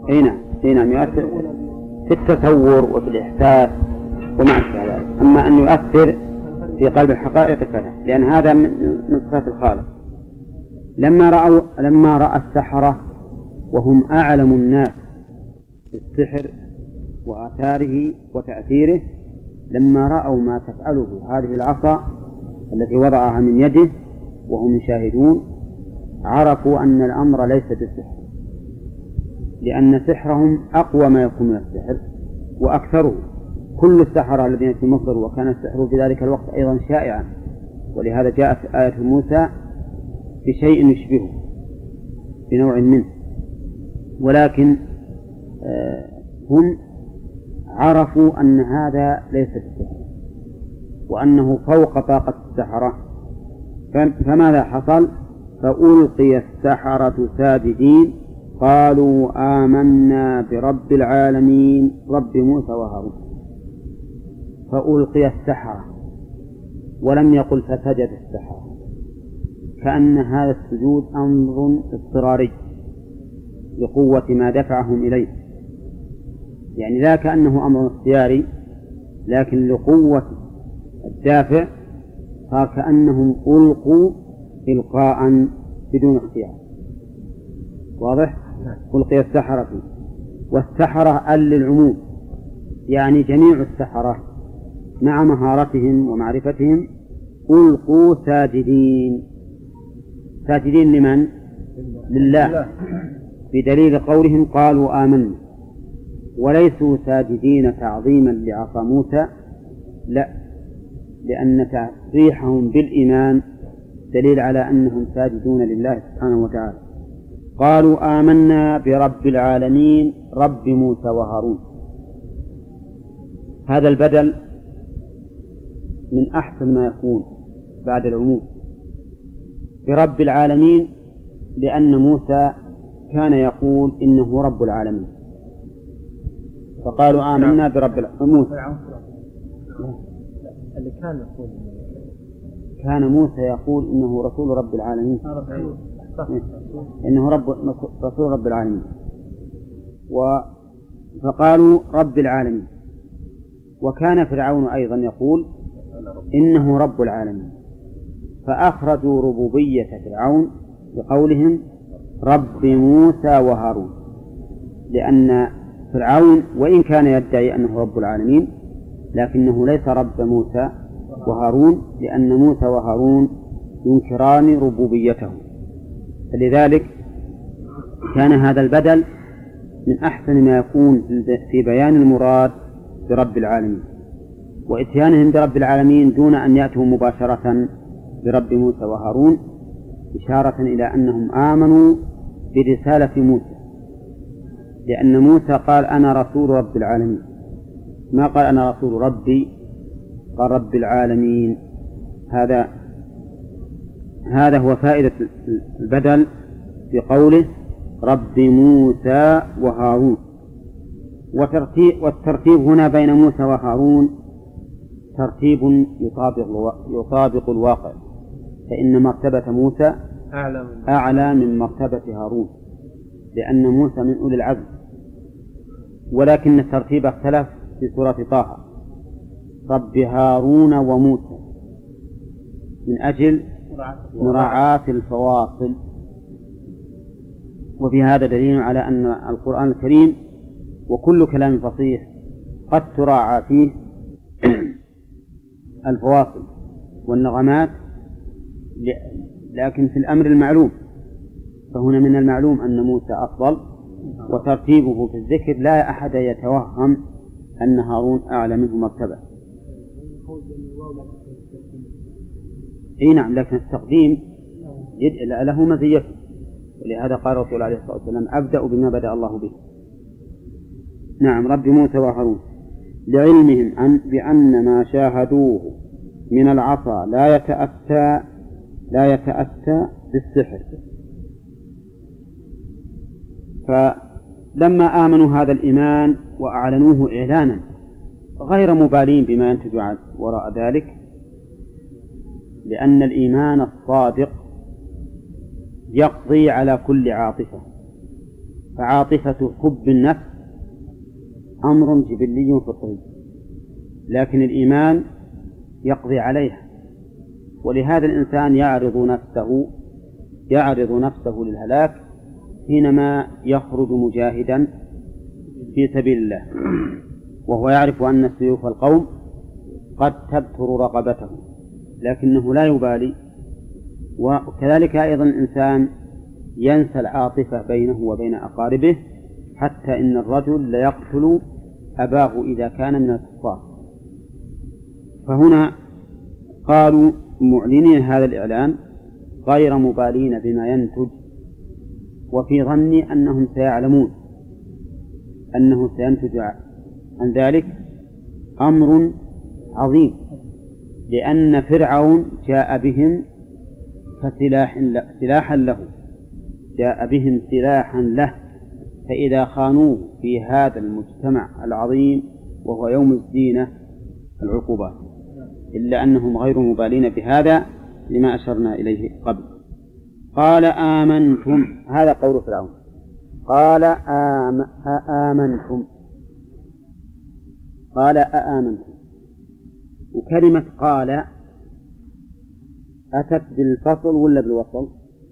اي نعم يؤثر في التصور وفي الإحساس ومع ذلك. أما أن يؤثر في قلب الحقائق فلا، لأن هذا من صفات الخالق. لما رأى السحرة وهم أعلم الناس بالسحر وآثاره وتأثيره، لما رأوا ما تفعله هذه العصا التي وضعها من يده وهم يشاهدون، عرفوا أن الأمر ليس بالسحر، لأن سحرهم أقوى ما يكون من السحر وأكثره. كل السحرة الذين في مصر وكان السحر في ذلك الوقت أيضا شائعا، ولهذا جاءت آية موسى بشيء يشبهه بنوع منه، ولكن هم عرفوا أن هذا ليس السحر وأنه فوق طاقة السحرة. فماذا حصل؟ فألقي السحرة ساجدين قالوا آمنا برب العالمين رب موسى وهارون. فألقي السحرة ولم يقل فسجد السحرة، كأن هذا السجود أمر اضطراري لقوة ما دفعهم إليه، يعني لا كأنه أمر اختياري، لكن لقوة الدافع صار كأنهم ألقوا إلقاء بدون اختيار. واضح؟ ألقي السحرة، والسحرة للعموم، يعني جميع السحرة مع مهارتهم ومعرفتهم ألقوا ساجدين. ساجدين لمن؟ لله، بدليل قولهم قالوا آمنا، وليسوا ساجدين تعظيما لعصا موسى، لا، لأن تصريحهم بالإيمان دليل على أنهم ساجدون لله سبحانه وتعالى. قالوا آمنا برب العالمين رب موسى وهارون. هذا البدل من أحسن ما يكون بعد العموم برب العالمين، لأن موسى كان يقول إنه رب العالمين، فقالوا آمنا برب العالمين. اللي كان موسى يقول إنه رسول رب العالمين، إنه رسول رب العالمين، فقالوا رب العالمين. وكان فرعون أيضا يقول إنه رب العالمين، فأخرجوا ربوبية فرعون بقولهم رب موسى وهارون، لأن فرعون وإن كان يدعي أنه رب العالمين لكنه ليس رب موسى وهارون، لأن موسى وهارون ينكران ربوبيته، فلذلك كان هذا البدل من أحسن ما يكون في بيان المراد برب العالمين، وإتيانهم برب العالمين دون أن يأتوا مباشرة برب موسى وهارون إشارة إلى أنهم آمنوا برسالة موسى، لأن موسى قال أنا رسول رب العالمين، ما قال أنا رسول ربي، قال رب العالمين. هذا هو فائدة البدل في قوله رب موسى وهارون. والترتيب هنا بين موسى وهارون ترتيب يطابق الواقع، فإن مرتبة موسى أعلى من مرتبة هارون، لأن موسى من أولي العزم، ولكن الترتيب اختلف في سورة طه، رب هارون وموسى، من أجل مراعاة الفواصل. وفي هذا دليل على أن القرآن الكريم وكل كلام فصيح قد تراعى فيه الفواصل والنغمات، لكن في الأمر المعلوم، فهنا من المعلوم أن موسى أفضل، وترتيبه في الذكر لا أحد يتوهم أن هارون أعلى منه مرتبة. نعم، لكن التقديم له مزيته، ولهذا قال الرسول عليه الصلاة والسلام أبدأ بما بدأ الله به. نعم، رب موسى وهارون، لعلمهم بأن ما شاهدوه من العصا لا يتأتى بالسحر. فلما آمنوا هذا الإيمان وأعلنوه إعلانا غير مبالين بما ينتج وراء ذلك، لأن الإيمان الصادق يقضي على كل عاطفة، فعاطفة حب النفس أمر جبلي فطري، لكن الإيمان يقضي عليها، ولهذا الإنسان يعرض نفسه للهلاك حينما يخرج مجاهدا في سبيل الله، وهو يعرف أن سيوف القوم قد تبتر رقبته، لكنه لا يبالي. وكذلك أيضا الإنسان ينسى العاطفة بينه وبين أقاربه، حتى إن الرجل ليقتل أباه إذا كان من الكفار. فهنا قالوا معلنين هذا الإعلان غير مبالين بما ينتج، وفي ظني أنهم سيعلمون أنه سينتج عن ذلك أمر عظيم، لأن فرعون جاء بهم سلاحا له، جاء بهم سلاحا له، فإذا خانوه في هذا المجتمع العظيم وهو يوم الزينة العقوبات، إلا أنهم غير مبالين بهذا لما أشرنا إليه قبل. قال آمنتم، هذا قول فرعون، قال أآمنتم. وكلمة قال أتت بالفصل ولا بالوصل؟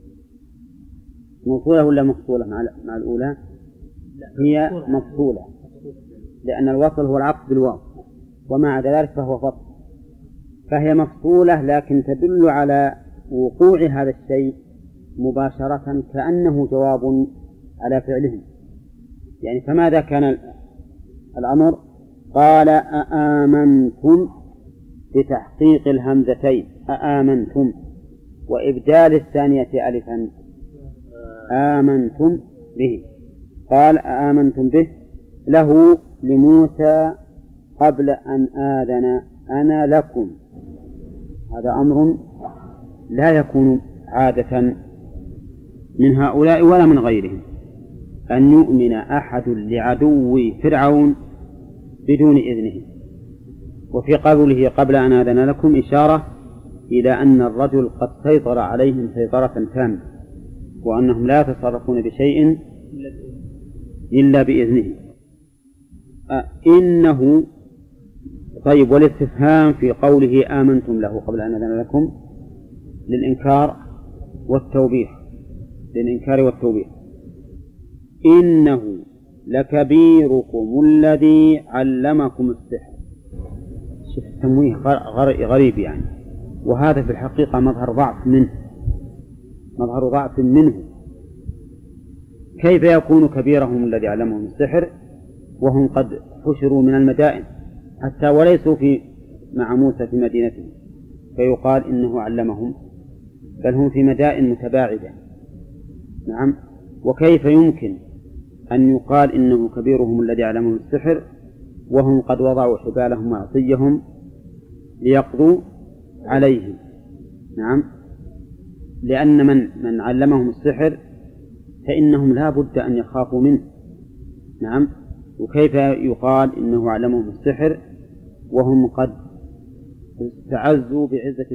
موصولة ولا مفصولة مع الأولى؟ هي مفصولة، لأن الوصل هو العطف بالواو، ومع ذلك فهو فصل، فهي مفصولة، لكن تدل على وقوع هذا الشيء مباشرة كأنه جواب على فعلهم. يعني فماذا كان الأمر؟ قال أآمنتم بتحقيق الهمزتين، أآمنتم، وإبدال الثانية ألفا، آمنتم به. قال أآمنتم به له لموسى قبل أن آذن أنا لكم. هذا أمر لا يكون عادة من هؤلاء ولا من غيرهم، أن يؤمن أحد لعدو فرعون بدون إذنه. وفي قوله قبل أن آذن لكم إشارة إلى أن الرجل قد سيطر عليهم سيطرة تامة، وأنهم لا يتصرفون بشيء إلا بإذنه. إنه طيب، والاستفهام في قوله آمنتم له قبل أن آذن لكم للإنكار والتوبيخ. إنه لكبيركم الذي علمكم السحر. شوف التمويه غريب يعني، وهذا في الحقيقة مظهر ضعف منه. كيف يكون كبيرهم الذي علمهم السحر وهم قد حشروا من المدائن حتى وليسوا مع موسى في مدينته فيقال إنه علمهم، بل هم في مدائن متباعدة. نعم، وكيف يمكن أن يقال إنه كبيرهم الذي علمهم السحر وهم قد وضعوا حبالهم وعصيهم ليقضوا عليهم؟ نعم، لأن من علمهم السحر فإنهم لا بد أن يخافوا منه. نعم، وكيف يقال إنه علمهم السحر وهم قد استعزوا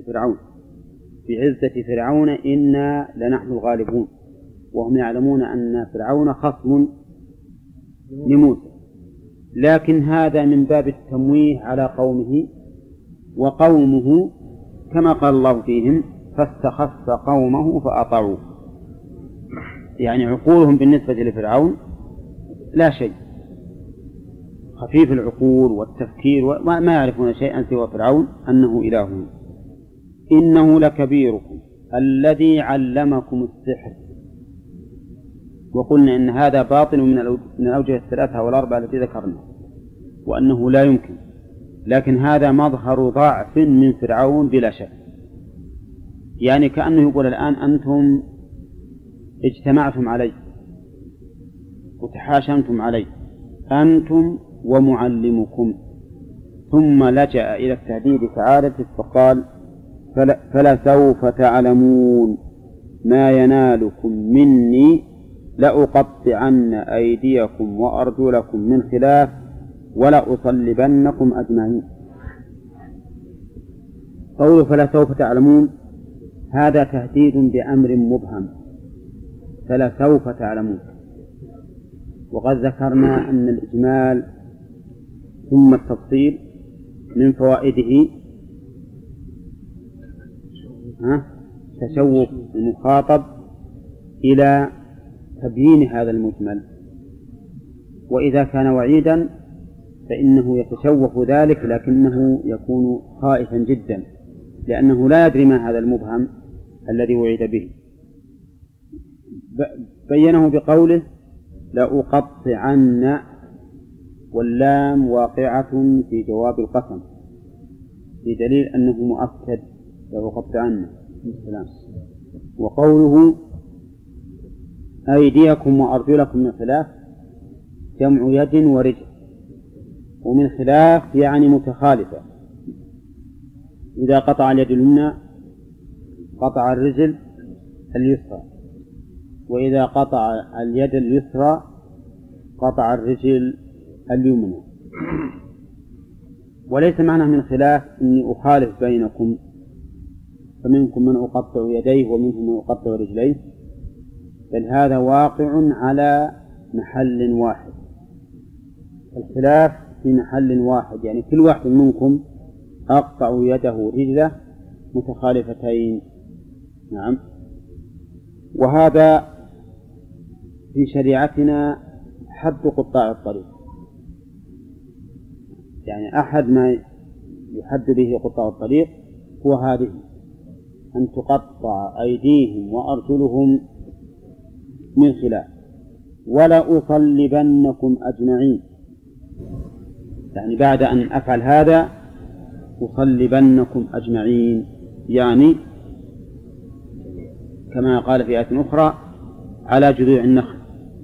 بعزة فرعون إنا لنحن الغالبون، وهم يعلمون أن فرعون خصم لموسى. لكن هذا من باب التمويه على قومه، وقومه كما قال الله فيهم فاستخف قومه فأطاعوه، يعني عقولهم بالنسبة لفرعون لا شيء، خفيف العقول والتفكير وما يعرفون شيئا سوى فرعون أنه إله. إنه لكبيركم الذي علمكم السحر. وقلنا إن هذا باطل من الأوجه الثلاثة والأربعة التي ذكرنا، وأنه لا يمكن، لكن هذا مظهر ضعف من فرعون بلا شك. يعني كأنه يقول الآن أنتم اجتمعتم علي وتحاشمتم علي أنتم ومعلمكم، ثم لجأ إلى التهديد كعادته فقال فلسوف تعلمون ما ينالكم مني لأقطعن أيديكم وأرجلكم من خلاف ولأصلبنكم أجمعين. قوله فلسوف تعلمون هذا تهديد بأمر مبهم، فلسوف تعلمون، وقد ذكرنا أن الإجمال ثم التفصيل من فوائده تشوق المخاطب إلى تبيين هذا المجمل، وإذا كان وعيدا فإنه يتشوق ذلك لكنه يكون خائفا جدا لأنه لا يدري ما هذا المبهم الذي وعد به. بينه بقوله لأقطعن، واللام واقعة في جواب القسم بدليل أنه مؤكد لأقطعن. وقوله أيديكم وأرجلكم من خلاف جمع يد ورجل، ومن خلاف يعني متخالفة. إذا قطع اليد اليمنى قطع الرجل اليسرى، وإذا قطع اليد اليسرى قطع الرجل اليمنى. وليس معنى من خلاف إني أخالف بينكم، فمنكم من أقطع يديه ومنكم من أقطع رجليه، بل هذا واقع على محل واحد. الخلاف في محل واحد، يعني كل واحد منكم أقطع يده ورجله متخالفتين. نعم. وهذا في شريعتنا حد قطاع الطريق، يعني أحد ما يحد به قطاع الطريق هو هذه، أن تقطع أيديهم وأرجلهم من خلاف. ولا أصلبنكم أجمعين، يعني بعد أن أفعل هذا أصلبنكم أجمعين، يعني كما قال في آية أخرى على جذوع النخل،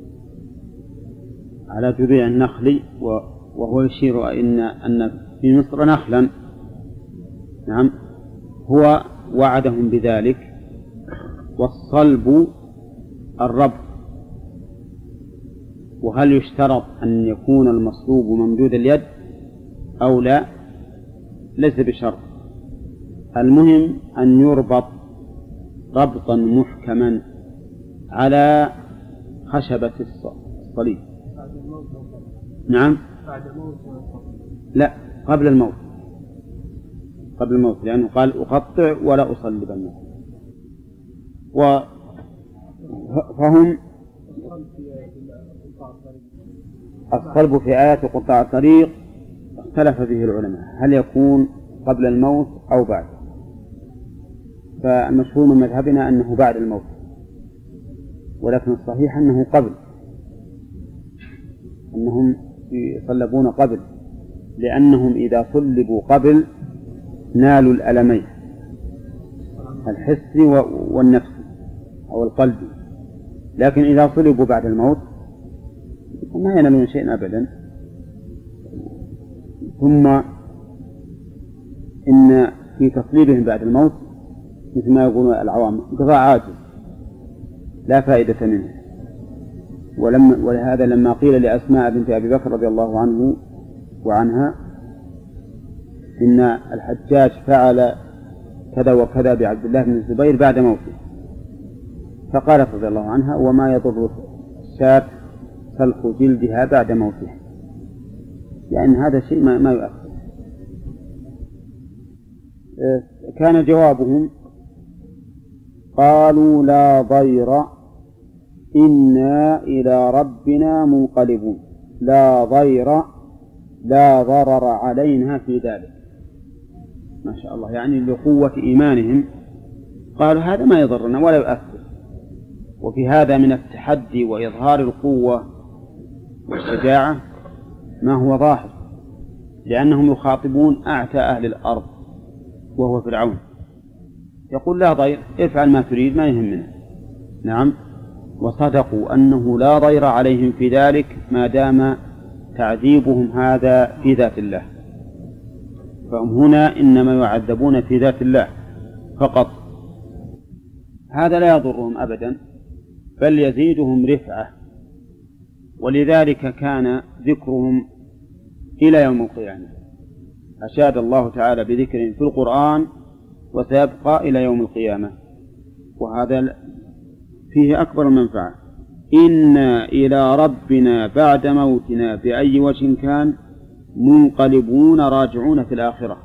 على جذوع النخل، وهو يشير أن في مصر نخلا. نعم. هو وعدهم بذلك. والصلب الربط. وهل يشترط أن يكون المصلوب ممدود اليد أو لا؟ ليس بشرط، المهم أن يربط ربطا محكما على خشبة الصليب. نعم. لا، قبل الموت، قبل الموت، لأنه قال أقطع ولا أصلبنكم. فهم الصلب في آيات قطاع الطريق اختلف فيه العلماء، هل يكون قبل الموت أو بعد؟ فالمشهور من مذهبنا أنه بعد الموت، ولكن الصحيح أنه قبل، أنهم يصلبون قبل، لأنهم إذا صلبوا قبل نالوا الألمين، الحسي والنفسي أو القلبي، لكن إذا صلبوا بعد الموت ما ينالون شيئا أبدا. ثم إن في تصليبهم بعد الموت مثل ما يقولون العوام انقطاع عاجل لا فائدة منه. ولهذا لما قيل لأسماء بنت أبي بكر رضي الله عنه وعنها إن الحجاج فعل كذا وكذا بعبد الله بن الزبير بعد موته، فقالت رضي الله عنها وما يضر الشاة سلخ جلدها بعد موتها، لأن هذا شيء ما يؤثر. كان جوابهم قالوا لا ضير إنا إلى ربنا منقلبون. لا ضير، لا ضرر علينا في ذلك. ما شاء الله، يعني لقوة إيمانهم قالوا هذا ما يضرنا ولا يؤثر. وفي هذا من التحدي وإظهار القوة والشجاعة ما هو ظاهر، لأنهم يخاطبون أعتى أهل الأرض وهو فرعون، يقول لا ضير، افعل ما تريد ما يهمنا. نعم. وصدقوا أنه لا ضير عليهم في ذلك ما دام تعذيبهم هذا في ذات الله، فهم هنا إنما يعذبون في ذات الله فقط. هذا لا يضرهم أبدا بل يزيدهم رفعة، ولذلك كان ذكرهم إلى يوم القيامة. أشاد الله تعالى بذكرهم في القرآن وسيبقى إلى يوم القيامة، وهذا فيه أكبر المنفعة إنا إلى ربنا بعد موتنا بأي وجه كان منقلبون راجعون في الآخرة.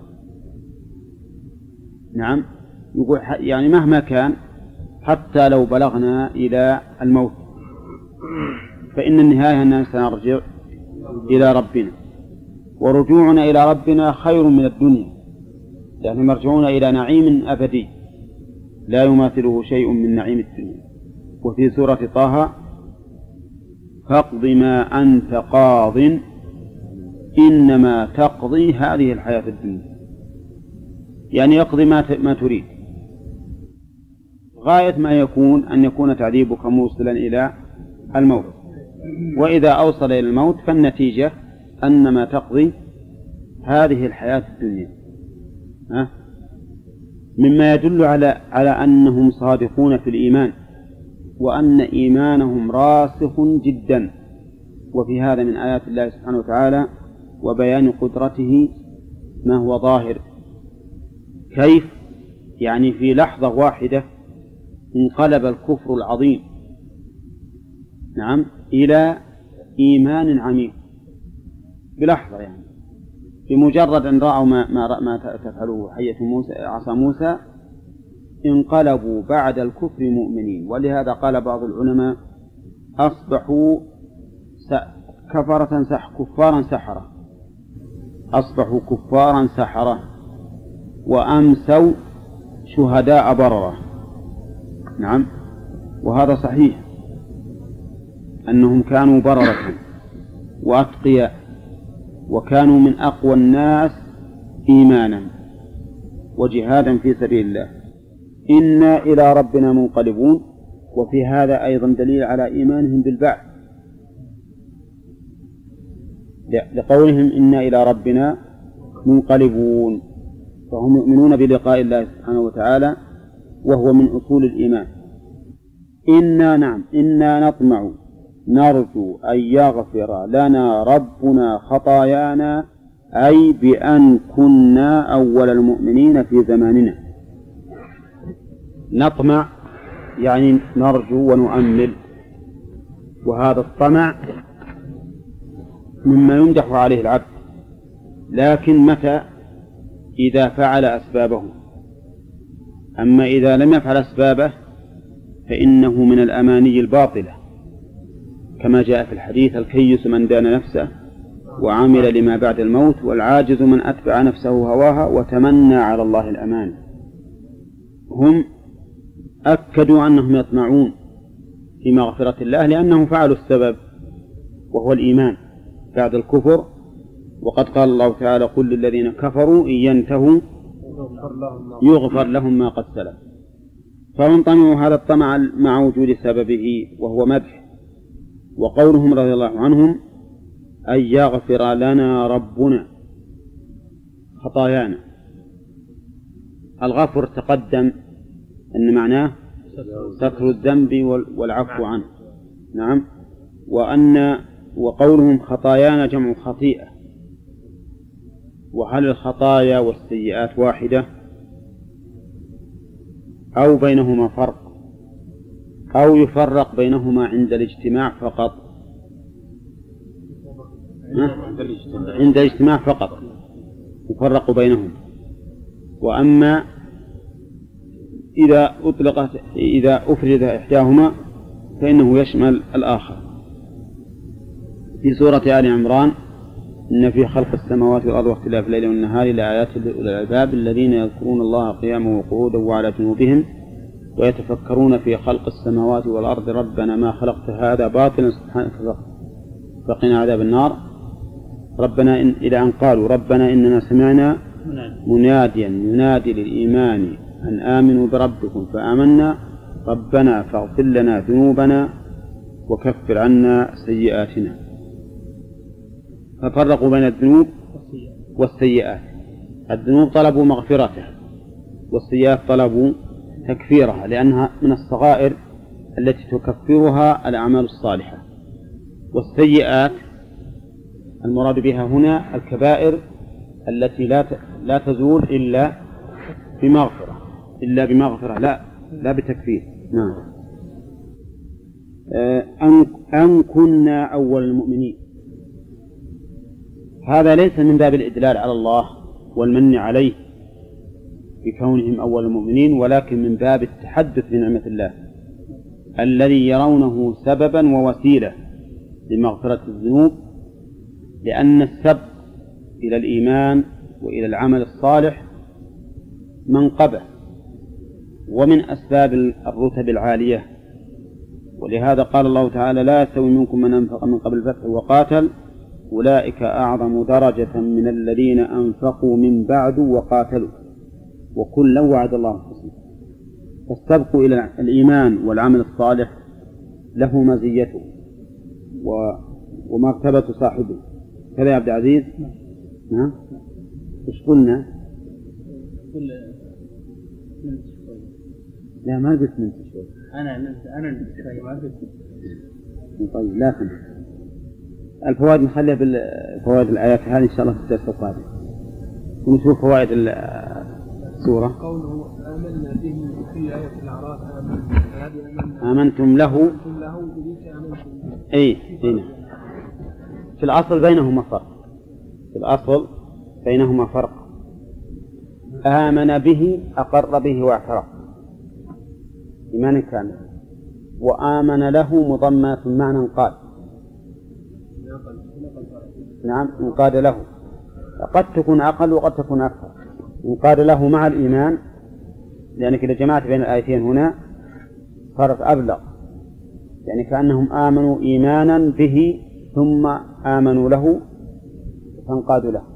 نعم، يقول يعني مهما كان حتى لو بلغنا إلى الموت فإن النهاية أننا سنرجع إلى ربنا، ورجوعنا إلى ربنا خير من الدنيا، يعني مرجعون إلى نعيم أبدي لا يماثله شيء من نعيم الدنيا. وفي سورة طه فاقض ما أنت قاض إنما تقضي هذه الحياة الدنيا، يعني يقضي ما تريد، غاية ما يكون أن يكون تعذيبك موصلا إلى الموت، وإذا أوصل إلى الموت فالنتيجة أن ما تقضي هذه الحياة الدنيا. مما يدل على أنهم صادقون في الإيمان، وأن إيمانهم راسخ جدا. وفي هذا من آيات الله سبحانه وتعالى وبيان قدرته ما هو ظاهر. كيف؟ يعني في لحظة واحدة انقلب الكفر العظيم نعم إلى إيمان عميق بلحظة، يعني بمجرد أن رأوا ما تفعله حية موسى عصا موسى انقلبوا بعد الكفر مؤمنين. ولهذا قال بعض العلماء أصبحوا كفارا سحرة، أصبحوا كفارا سحرة وأمسوا شهداء بررة. نعم، وهذا صحيح أنهم كانوا بررة وأتقياء، وكانوا من أقوى الناس إيمانا وجهادا في سبيل الله. إنا إلى ربنا منقلبون، وفي هذا أيضا دليل على إيمانهم بالبعث، لقولهم إنا إلى ربنا منقلبون، فهم يؤمنون بلقاء الله سبحانه وتعالى وهو من أصول الإيمان. إنا نطمع نرجو أن يغفر لنا ربنا خطايانا، أي بأن كنا أول المؤمنين في زماننا. نطمع يعني نرجو ونؤمل، وهذا الطمع مما يمدح عليه العبد، لكن متى؟ إذا فعل أسبابه. أما إذا لم يفعل أسبابه فإنه من الأماني الباطلة، كما جاء في الحديث: الكيس من دان نفسه وعمل لما بعد الموت، والعاجز من أتبع نفسه هواها وتمنى على الله الأمان. هم أكدوا أنهم يطمعون في مغفرة الله لأنهم فعلوا السبب وهو الإيمان بعد الكفر، وقد قال الله تعالى: قل للذين كفروا إن ينتهوا يغفر لهم ما قد سلف. فهم طمعوا هذا الطمع مع وجود سببه وهو مدح. وقولهم رضي الله عنهم: أن يغفر لنا ربنا خطايانا. الغفر تقدم أن معناه ستر الذنب والعفو عنه. نعم. وقولهم خطايانا جمع خطيئة. وهل الخطايا والسيئات واحدة أو بينهما فرق، أو يفرق بينهما عند الاجتماع فقط؟ عند الاجتماع فقط يفرق بينهم. وأما إذا أفرد إحداهما فإنه يشمل الآخر. في سورة آل عمران: إن في خلق السماوات والأرض واختلاف الليل والنهار لآيات لأولي الألباب الذين يذكرون الله قياما وقعودا وعلى جنوبهم ويتفكرون في خلق السماوات والأرض ربنا ما خلقت هذا باطلا سبحانك فقنا عذاب النار. ربنا إلى أن قالوا: ربنا إننا سمعنا مناديا ينادي للإيمان أن آمنوا بربكم فآمنا ربنا فاغفر لنا ذنوبنا وكفر عنا سيئاتنا. ففرقوا بين الذنوب والسيئات. الذنوب طلبوا مغفرته، والسيئات طلبوا تكفيرها، لأنها من الصغائر التي تكفرها الأعمال الصالحة. والسيئات المراد بها هنا الكبائر التي لا تزول إلا بمغفرة، لا بتكفير. نعم. أن كنا أول المؤمنين. هذا ليس من باب الإدلال على الله والمن عليه بكونهم أول المؤمنين، ولكن من باب التحدث بنعمة الله الذي يرونه سببا ووسيلة لمغفرة الذنوب، لأن السبب إلى الإيمان وإلى العمل الصالح منقبة ومن أسباب الرتب العالية. ولهذا قال الله تعالى: لا يستوي منكم من أنفق من قبل الفتح وقاتل أولئك أعظم درجة من الذين أنفقوا من بعد وقاتلوا وكلا وعد الله الحسنى. فالسبق إلى الإيمان والعمل الصالح له مزيته ومرتبة صاحبه. كذا يا عبد العزيز؟ نعم. إيش قلنا؟ لا ما قلت من شوي. أنا شوي ما قلت. طيب لا تنسى. الفوائد نخليها بالفوائد الآيات هذه إن شاء الله في الدرس القادم. ونشوف فوائد السورة. قوله آمنا به في آية الأعراف آمنتم له. أي هنا في الأصل بينهما فرق. في الأصل بينهما فرق. آمن به أقر به واعترف إيمان كامل، وآمن له مضمة معنى قال. نعم انقاد له، قد تكون أقل وقد تكون أكثر. انقاد له مع الإيمان، لأنك إذا جمعت بين الآيتين هنا صارت أبلغ، يعني كأنهم آمنوا إيمانا به ثم آمنوا له فانقادوا له.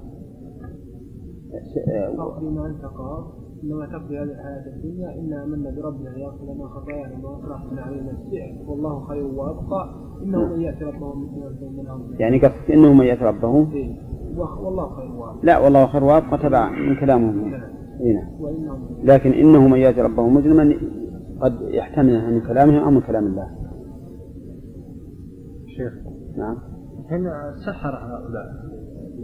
فيما أنت قال إنما تقضي هذه الحياة الدنيا إنا آمنا بربنا ليغفر لنا خطايانا وما أكرهتنا علينا السحر والله خير وأبقى إنه من يأتي ربه من يعني قصدك إنه من يأتي ربه والله خير وأبقى. لا والله خير وأبقى تبع من كلامهم هنا، لكن إنه من يأتي ربه مجرما قد يحتمل من كلامه أو من كلام الله. شيخ نعم. هنا سحر هؤلاء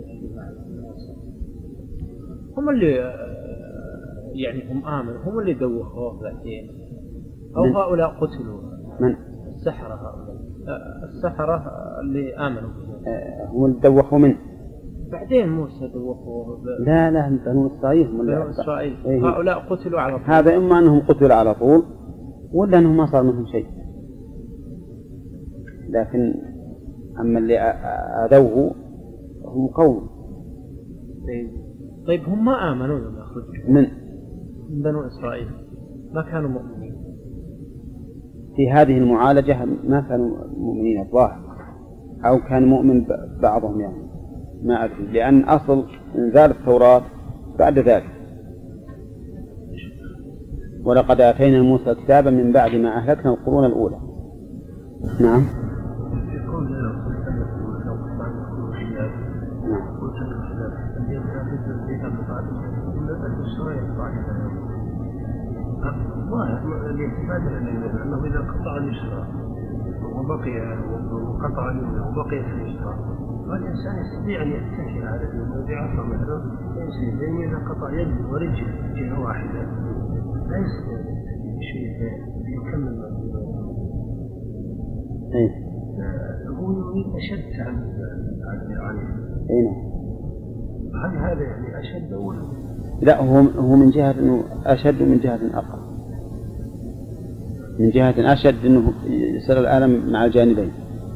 هم اللي يعني هم آمنوا، هم اللي دوخوه بعدين، أو هؤلاء قتلوا؟ من؟ السحرة هؤلاء، السحرة اللي آمنوا هم اللي دوخوا منه بعدين موسى دوخوه لا بنو إسرائيل. بنو إسرائيل هؤلاء قتلوا على طول. هذا إما أنهم قتلوا على طول ولا أنهم ما صار منهم شيء، لكن أما اللي آذوه هم قوم. طيب هم ما آمنوا لما خرجوا من بنو إسرائيل، ما كانوا مؤمنين في هذه المعالجة، ما كانوا مؤمنين الظاهر، أو كان مؤمن بعضهم يعني ما أدري، لأن أصل إنزال التوراة بعد ذلك. ولقد آتينا موسى كتابا من بعد ما أهلكنا القرون الأولى. نعم. أنه إذا قطع اليسرى وقطع اليمنى وبقي في اليسرى فالإنسان يستطيع أن يتكل على اليمنى بعصا مثلا يمشي، لأن إذا قطع يد ورجل جهة واحدة لا يستطيع شيء يكمل ما هو يريد أشد عليه. هل هذا يعني أشد ولا؟ لا، هو من جهة أنه أشد ومن جهة أقل. من جهة أشد أنه يصير الألم مع الجانبين،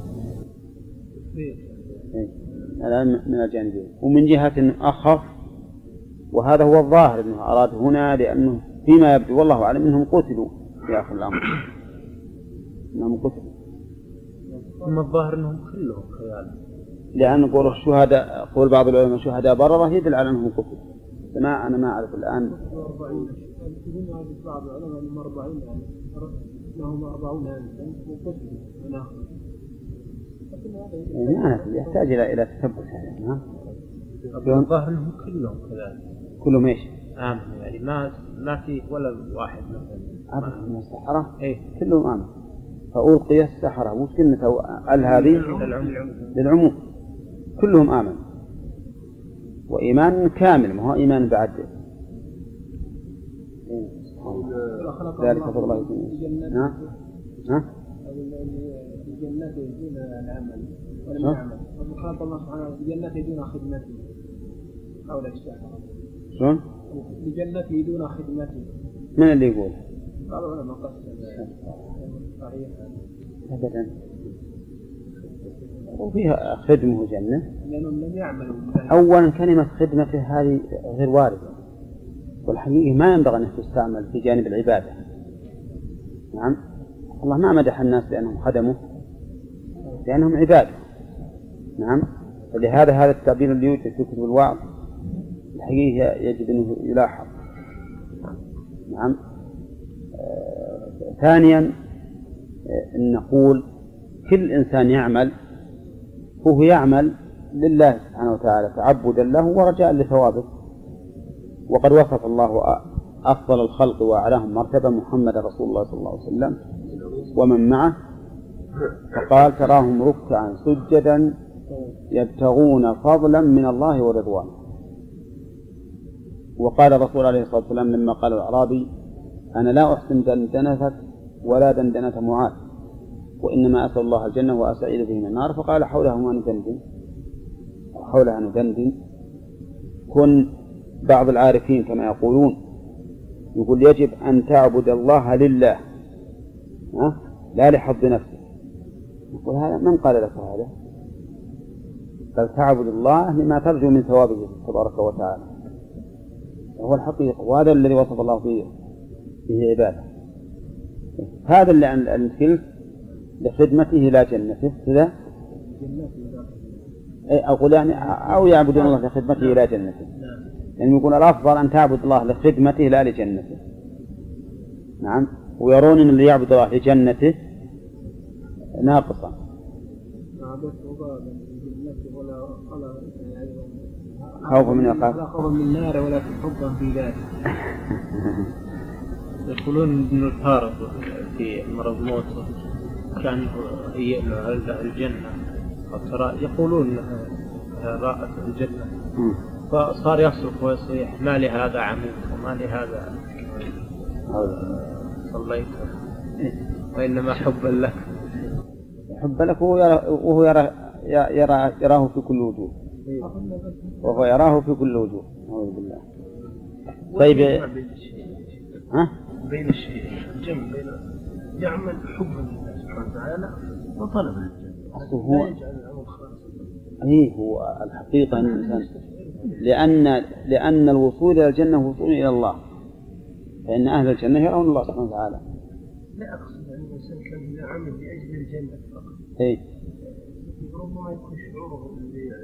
الألم من الجانبين، ومن جهة أنه أخف، وهذا هو الظاهر أنه أراد هنا، لأنه فيما يبدو والله أعلم أنهم قتلوا في آخر الأمر، أنهم قتلوا. ثم الظاهر أنهم كلهم خيال، لأن قول الشهداء، قول بعض العلماء شهداء بررة يدل على أنهم قتلوا. أنا ما أعرف الآن. بعض العلماء أنهم 40 يعني أنهم 40 يعني وقتلوا من آخر. يعني يحتاج إلى تثبت هذا. الظاهر أنهم كلهم كذلك. كلهم إيش؟ آمن يعني ما في ولا واحد مثلا. عبد من السحرة. إيه كلهم آمن. فألقي السحرة وش كلمة هذه؟ للعموم. كلهم آمن. وإيمان كامل، ما هو إيمان بعد ذلك فضل الله. بجنته دون العمل ولم يعمل، وقال الله سبحانه بجنته دون خدمته أو لا يستحق. شلون؟ بجنته دون خدمته. من اللي يقول؟ قالوا أنا مقصد صحيح. أبدا. وفيها خدمه جنة. لأنهم لم يعملوا. أولا كلمة خدمته هذه غير واردة، والحقيقة ما ينبغي أن تستعمل في جانب العبادة. نعم، الله ما مدح الناس بأنهم خدموا، لأنهم عباد. نعم، فلهذا هذا التعبير اللي يوجد في كتب الوعظ الحقيقة يجب أنه يلاحظ. نعم. ثانيا أن نقول كل إنسان يعمل هو يعمل لله سبحانه وتعالى تعبدا له ورجاء لثوابه، وقد وصف الله أفضل الخلق وأعلاهم مرتبة محمد رسول الله صلى الله عليه وسلم ومن معه، فقال تراهم ركعا سجدا يبتغون فضلا من الله ورضوانه. وقال الرسول عليه الصلاة والسلام لما قال الأعرابي أنا لا أحسن دندنتك ولا دندنة معاذ، وإنما أسأل الله الجنة وأستعيذ به من النار، فقال حولها ندندن. كن بعض العارفين كما يقولون يقول يجب أن تعبد الله لله لا لحظ نفسه. يقول هذا من قال لك هذا؟ بل تعبد الله لما ترجو من ثوابه تبارك وتعالى، هو الحقيقة، وهذا الذي وصف الله به عباده. هذا اللي الكلف لخدمته لا جنته كذا، أقول يعني أو يعبدون الله لخدمته لا جنته، يعني يقول الأفضل أن تعبد الله لخدمته لا لجنته. نعم، ويرون أن اللي يعبد الله لجنته ناقصا. خوف من يخاف، لا خوف من النار ولا حبا في ذلك. يقولون أن الفارق في مرض موته كان هي الجنة، يقولون رأت الجنة، فصار يصرخ ويصيح ما لهذا عملت وما لهذا صليت، وإنما حبا لك. حبا لك وهو يراه في كل وجوه، وهو يراه في كل وجوه. أعوذ بالله. طيب بين الشيء الجمع بين يعمل حبا لله سبحانه وتعالى وطلب الجنة. هو الحقيقة أن الإنسان لأن الوصول إلى الجنة وصول إلى الله، فإن أهل الجنة يرون الله سبحانه وتعالى. لا أقصد أن الإنسان كان إذا عمل لأجل الجنة فقط، ربما يكون شعوره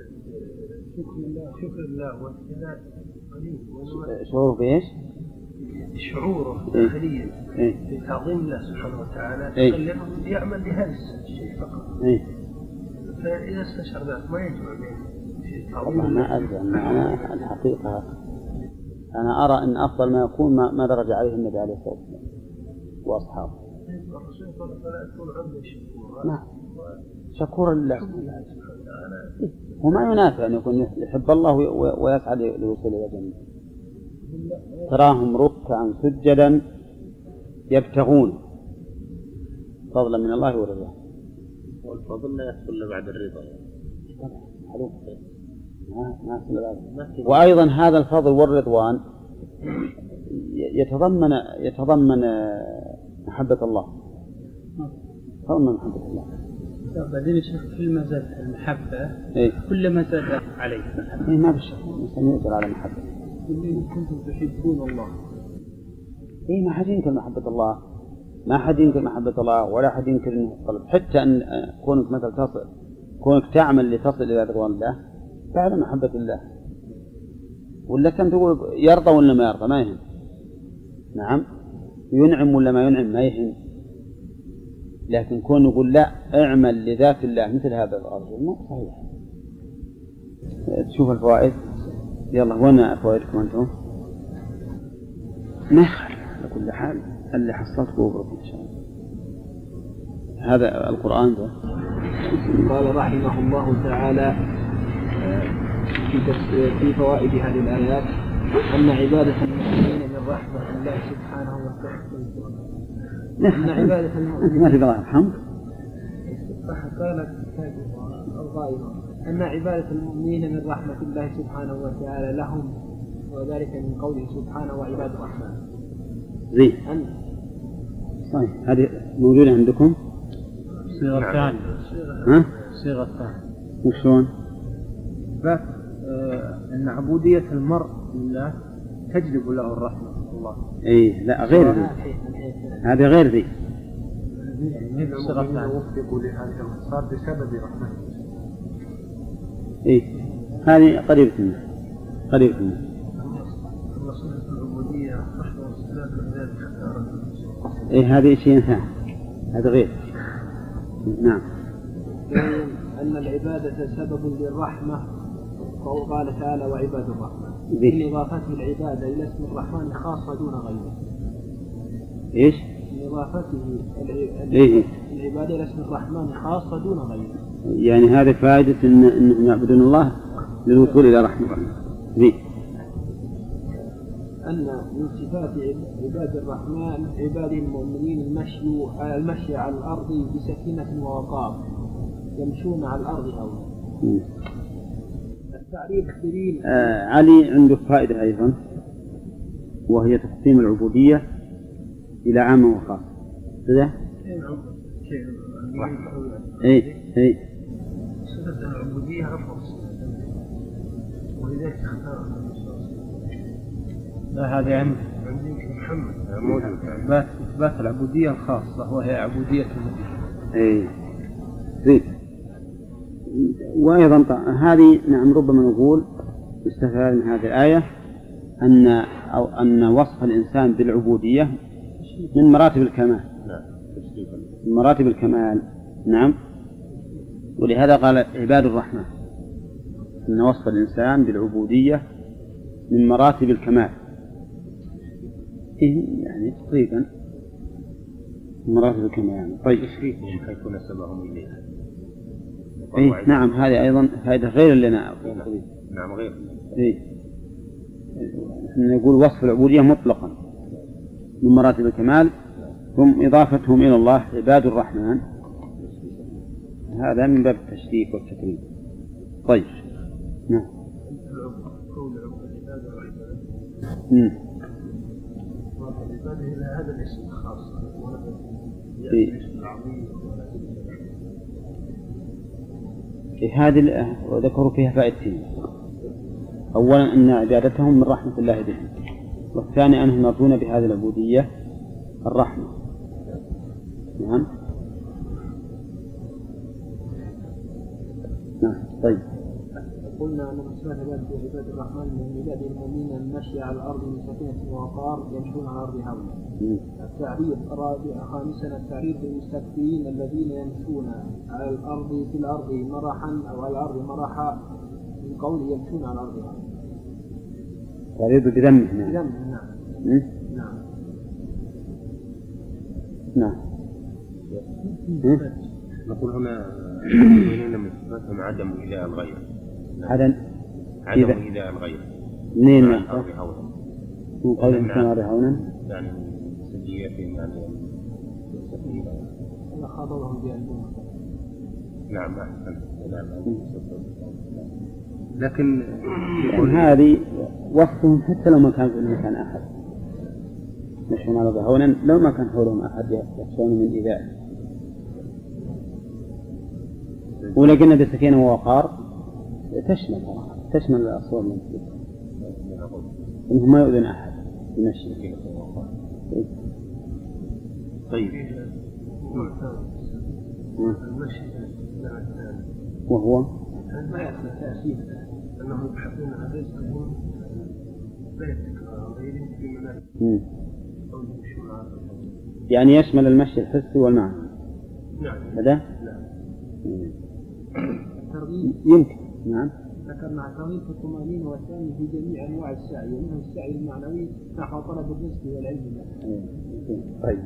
شكر الله والثناء قليل. شعوره بإيش؟ شعوره داخليا بتعظيم الله سبحانه وتعالى، لأنه يعمل لهذا الشيء فقط. فإذا استشعر ذلك ما يجمع بين ما أدري. أنا الحقيقة أنا أرى أن أفضل ما يكون ما درج عليه النبي عليه الصلاة والسلام وأصحابه. الرسول صلى الله عليه وسلم يكون عبدا شكورا. نعم، شكورا لله، وما ينافع أن يكون يحب الله ويسعى لوصول إلى الجنة. تراهم ركعا سجدا يبتغون فضلا من الله ورضوانه. والفضل لا يحصل بعد الرضا. وأيضا هذا الفضل والرضوان يتضمن محبة الله. يتضمن محبة الله. بعدين الشيخ كل ما زاد المحبة كل ما زاد عليه. ما بالشك الإنسان يؤثر على محبة. كنتم تحبون الله. ما حد ينكر محبة الله، ما حد ينكر محبة الله، ولا حد ينكر أنه القلب. حتى أن كونك مثلا كونك تعمل لتصل إلى رضوان الله فعلا محبة الله. ولا كان تقول يرضى ولا ما يرضى ما يهم. نعم، ينعم ولا ما ينعم ما يهم. لكن كون نقول لا اعمل لذات الله مثل هذا الأرجل ما صحيح. تشوف الفوائد. يلا وين فوائدكم أنتم؟ ما يخالف على كل حال اللي حصلت بوبرك إن شاء الله. هذا القرآن ده. قال رحمه الله تعالى في فوائد هذه الآيات أن عبادة المؤمنين من رحمة الله سبحانه وتعالى. أن عبادة المؤمنين ما في الله يرحمك. قالت الغائبة أن عبادة المؤمنين من رحمة الله سبحانه وتعالى لهم، وذلك من قوله سبحانه وعباد الرحمن. زين. صحيح. هذه موجودة عندكم؟ صيغة ثانية. ها؟ صيغة ثانية. وشلون؟ بات أن عبودية المرء لله تجلب له الرحمة الله. إيه لا غير ذي. هذه غير ذي. صيغة ثانية. وفقوا لهذه الصار بسبب رحمته. إيه هذه قريبة منه. قريبة منه. إيه هذه شيء ثاني. هذا غير. نعم. أن العبادة سبب للرحمة، قال تعالى وعباد الرحمن، من إضافته العبادة إلى اسم الرحمن خاصة دون غيره. إيش؟ من إضافته إيه؟ العبادة إلى اسم الرحمن خاصة دون غيره. يعني هذه فائدة إنهم يعبدون الله للوصول إلى رحمة الله. ذي. أن من صفات عباد الرحمن عباده المؤمنين المشي على الأرض بسكينة ووقار، يمشون على الأرض هونا. التعريف دليل. علي عنده فائدة أيضا، وهي تقسيم العبودية إلى عام وخاص. كذا؟ إيه. صفة العبودية أفضل، ولذلك اختار لا هذا عندي محمد موجود. إثبات العبودية الخاصة وهي عبودية المؤمن. إيه. زين. وأيضا هذه نعم ربما نقول استفاد من هذه الآية أن وصف الإنسان بالعبودية من مراتب الكمال. من مراتب الكمال. نعم. ولهذا قال عباد الرحمن أن وصف الإنسان بالعبودية من مراتب الكمال. إيه يعني تقريبا مراتب الكمال. طيب. تشريفهم حيث نسبهم إليه. إيه نعم هذه أيضا فائدة غير اللي أنا نعم غير. إيه نقول وصف العبودية مطلقا من مراتب الكمال، هم إضافتهم إلى الله عباد الرحمن، هذا من باب التشريف والتكريم. طيب. نعم. هذا الاسم الخاص هذه وذكروا فيها فائدتين. أولا أن عبادتهم من رحمة الله بهم، والثاني أنهم يرجون بهذه العبودية الرحمة. نعم. طيب. قلنا أن صفات عباد الرحمن من عباده المؤمنين المشي على الأرض من سكينة ووقار يمشون على الأرض هونا. التعريف خامسا التعريف بالمستكبرين الذين يمشون على الأرض في الأرض مرحا أو على الأرض مرحا، من قوله يمشون على الأرض هونا. تعريف بذمه. نعم. نعم. نقول هنا المؤمنين من صفاتهم عدم إله الغير. عدم إله الغير. منين؟ من قول السماء هونا. يعني سجيتهم يعني خاطبهم بأنهم. نعم أحسن. لكن هذه وصفهم حتى لو ما كان في المكان أحد يمشون على الأرض هونا، لو ما كان حولهم أحد يخشون من إيذاء. ولكن بسكينة ووقار تشمل الأصوات المنفذة، إنهم ما يؤذن أحد يمشي. طيب. وهو ما يأتي تأسيس أنهم يبحثون عن رزقهم لا يتكلون عن غيرهم في منازل أو يمشون على الأرض. يعني يشمل المشي الحسي والمعنوي. نعم. هذا؟ نعم. يمكن. نعم. ذكرنا ترغيب في الطمأنينة والثاني في جميع أنواع السعي، ومنه السعي المعنوي نحو طلب الرزق والعلم له. طيب.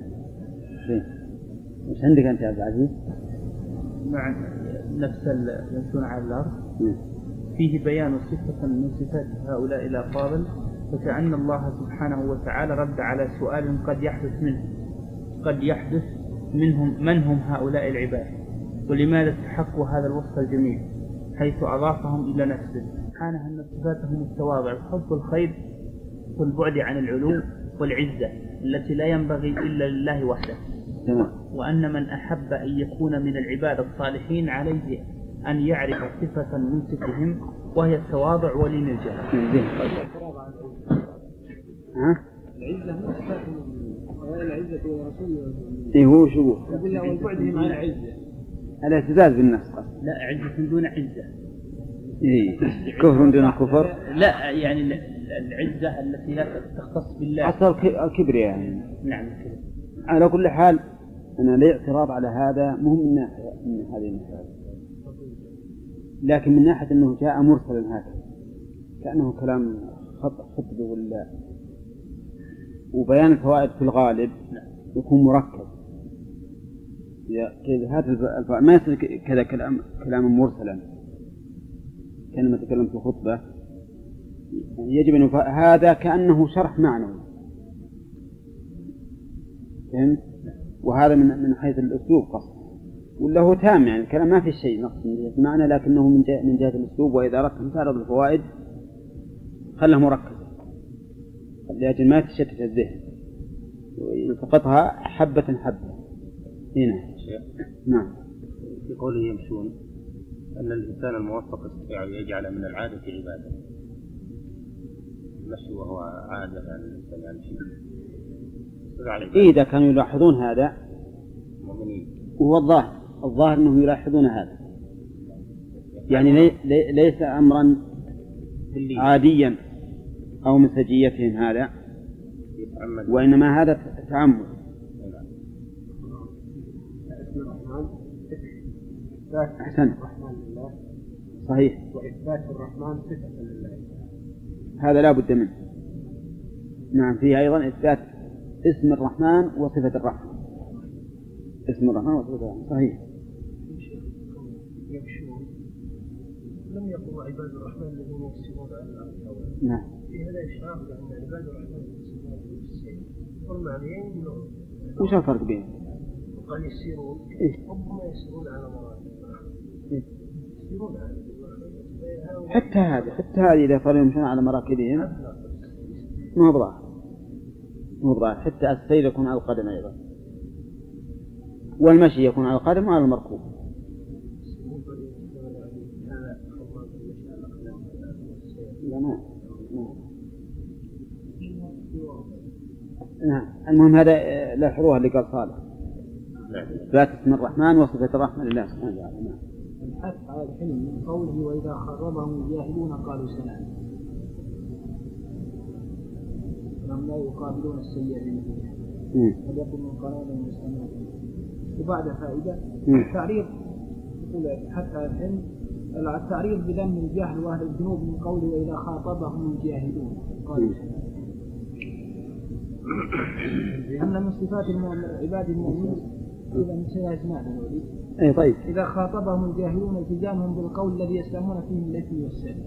وش عندك أنت يا عبد العزيز؟ مع نفس يمشون على الأرض فيه بيان صفة من صفات هؤلاء الأفاضل، فكأن الله سبحانه وتعالى رد على سؤال قد يحدث منهم من هم هؤلاء العباد، ولماذا استحقوا هذا الوصف الجميل حيث أضافهم إلى نفسه سبحانه أن صفاتهم التواضع وحب الخير والبعد عن العلو والعزة التي لا ينبغي إلا لله وحده، وأن من أحب أن يكون من العباد الصالحين عليه أن يعرف صفة من صفهم وهي التواضع ولين الجهل. العزة من صفاتهم العزة ورسوله. إيه هو شو؟ يقول له والبعد عن العزة. الاعتزاز بالنفس. لا، عزة دون عزة. إيه كفر دون كفر. لا يعني العزة التي لا تختص بالله. أصل الكبر يعني. نعم الكبر. على كل حال أنا لا اعتراض على هذا مهم من ناحية من هذه الناحية، لكن من ناحية أنه جاء مرسلا هكذا كأنه كلام خطب ولا وبيان الفوائد في الغالب يكون مركب. هذا الفوائد ما يصير كذا كلام مرسلا كلمة تكلم في خطبة، يجب أن هذا كأنه شرح معنوي، فهمت؟ وهذا من حيث الأسلوب قصد، ولا هو تام يعني الكلام ما في شيء نقص من جهة معنى، لكنه من جهة الأسلوب. وإذا أردت أن تعرض الفوائد خلها مركزة لأجل ما تشتت الذهن ويلتقطها حبة حبة. هنا نعم. في قوله يمشون أن الإنسان الموفق يستطيع أن يجعل من العادة عبادة، المشي وهو عادة الإنسان يمشي. إذا كانوا يلاحظون هذا وهو الظاهر أنهم يلاحظون هذا، يعني ليس أمرا عاديا أو من سجيتهم هذا، وإنما هذا تعمد. أحسن صحيح. وإثبات الرحمن صفة لله هذا لا بد منه. نعم فيه أيضا إثبات اسم الرحمن وصفة الرحمن. اسم الرحمن وصفة الرحمن صحيح. يمشون لم يقل عباد الرحمن الذين يكسبون على الأرض. نعم. في هذا إشعار بأن عباد الرحمن يكسبون على السير والمعنيين إنه وش الفرق بينهم؟ قال يسيرون ربما يسيرون على مراتب يسيرون على حتى هذه إذا صاروا يمشون على مراكبهم مو بضاعة حتى السير يكون على القدم أيضا، والمشي يكون على القدم وعلى المركوب. نعم. المهم هذا لاحظوها اللي قال صالح ذات اسم الرحمن وصفة الرحمن لله سبحانه وتعالى. الحث على الحلم من قوله وإذا خاطبهم الجاهلون قالوا سلام، لم لا يقابلون السيئة بمثلها فليكن من قرارهم يستمعون. وبعد فائدة التعريض يقول الحث على الحلم التعريض بذم الجهل وأهل الذنوب من قوله وإذا خاطبهم الجاهلون قالوا سلام. أن من صفات عباد المؤمنين إذا من شيء أسماء أي طيب. إذا خاطبهم الجاهلون التزامهم بالقول الذي يسلمون فيه من الإثم والسلم.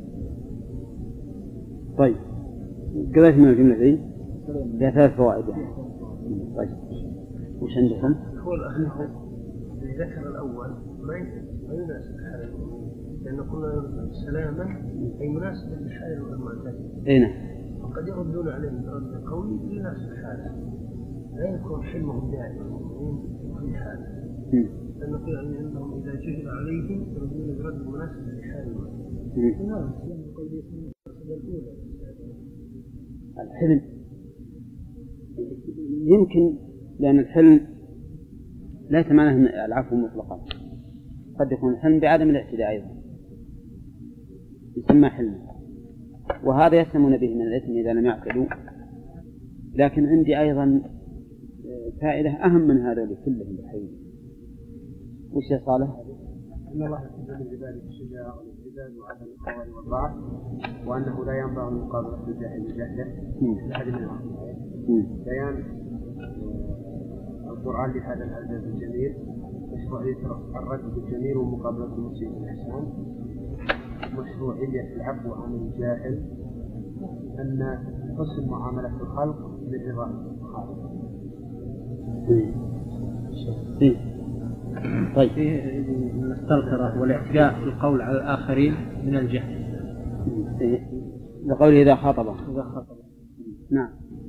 طيب قرأت من الجملة دي فيها 3 فوائد. طيب وش عندكم؟ هو الأخير ذكر الأول ما يناسب حال المؤمنين، لأن قلنا سلاما أي مناسبة لحال المعتدين. أين؟ وقد يردون عليه برد القول يناسب حاله، لا يكون حلمهم دائما المؤمنين في حاله. فنقول يعني أنهم إذا جهل عليهم يردون برد مناسبة لحالهم. الحلم يمكن لأن الحلم ليس معناه العفو مطلقا، قد يكون الحلم بعدم الاعتداء أيضا يسمى حلم، وهذا يسلمون به من الإثم إذا لم يعقلوا. لكن عندي أيضا فائدة أهم من هذا كلهم بحيث وش يا صالح؟ أن الله يحب لعباده الشجاعة والاعتدال وعدم القوال والضعف، وأنه لا ينبغي مقابلة الجاهل بجهله لأحد من العقلاء. بيان القرآن لهذا الأدب الجميل، مشروعية الرد بالجميل ومقابلة المسيء بالإحسان، مشروعية العفو عن الجاهل، أن حسن معاملة الخلق بالرضا الخالق. طيب الثرثرة والاعتداء في القول على الآخرين من الجهل. لقوله إذا خاطبه. نعم.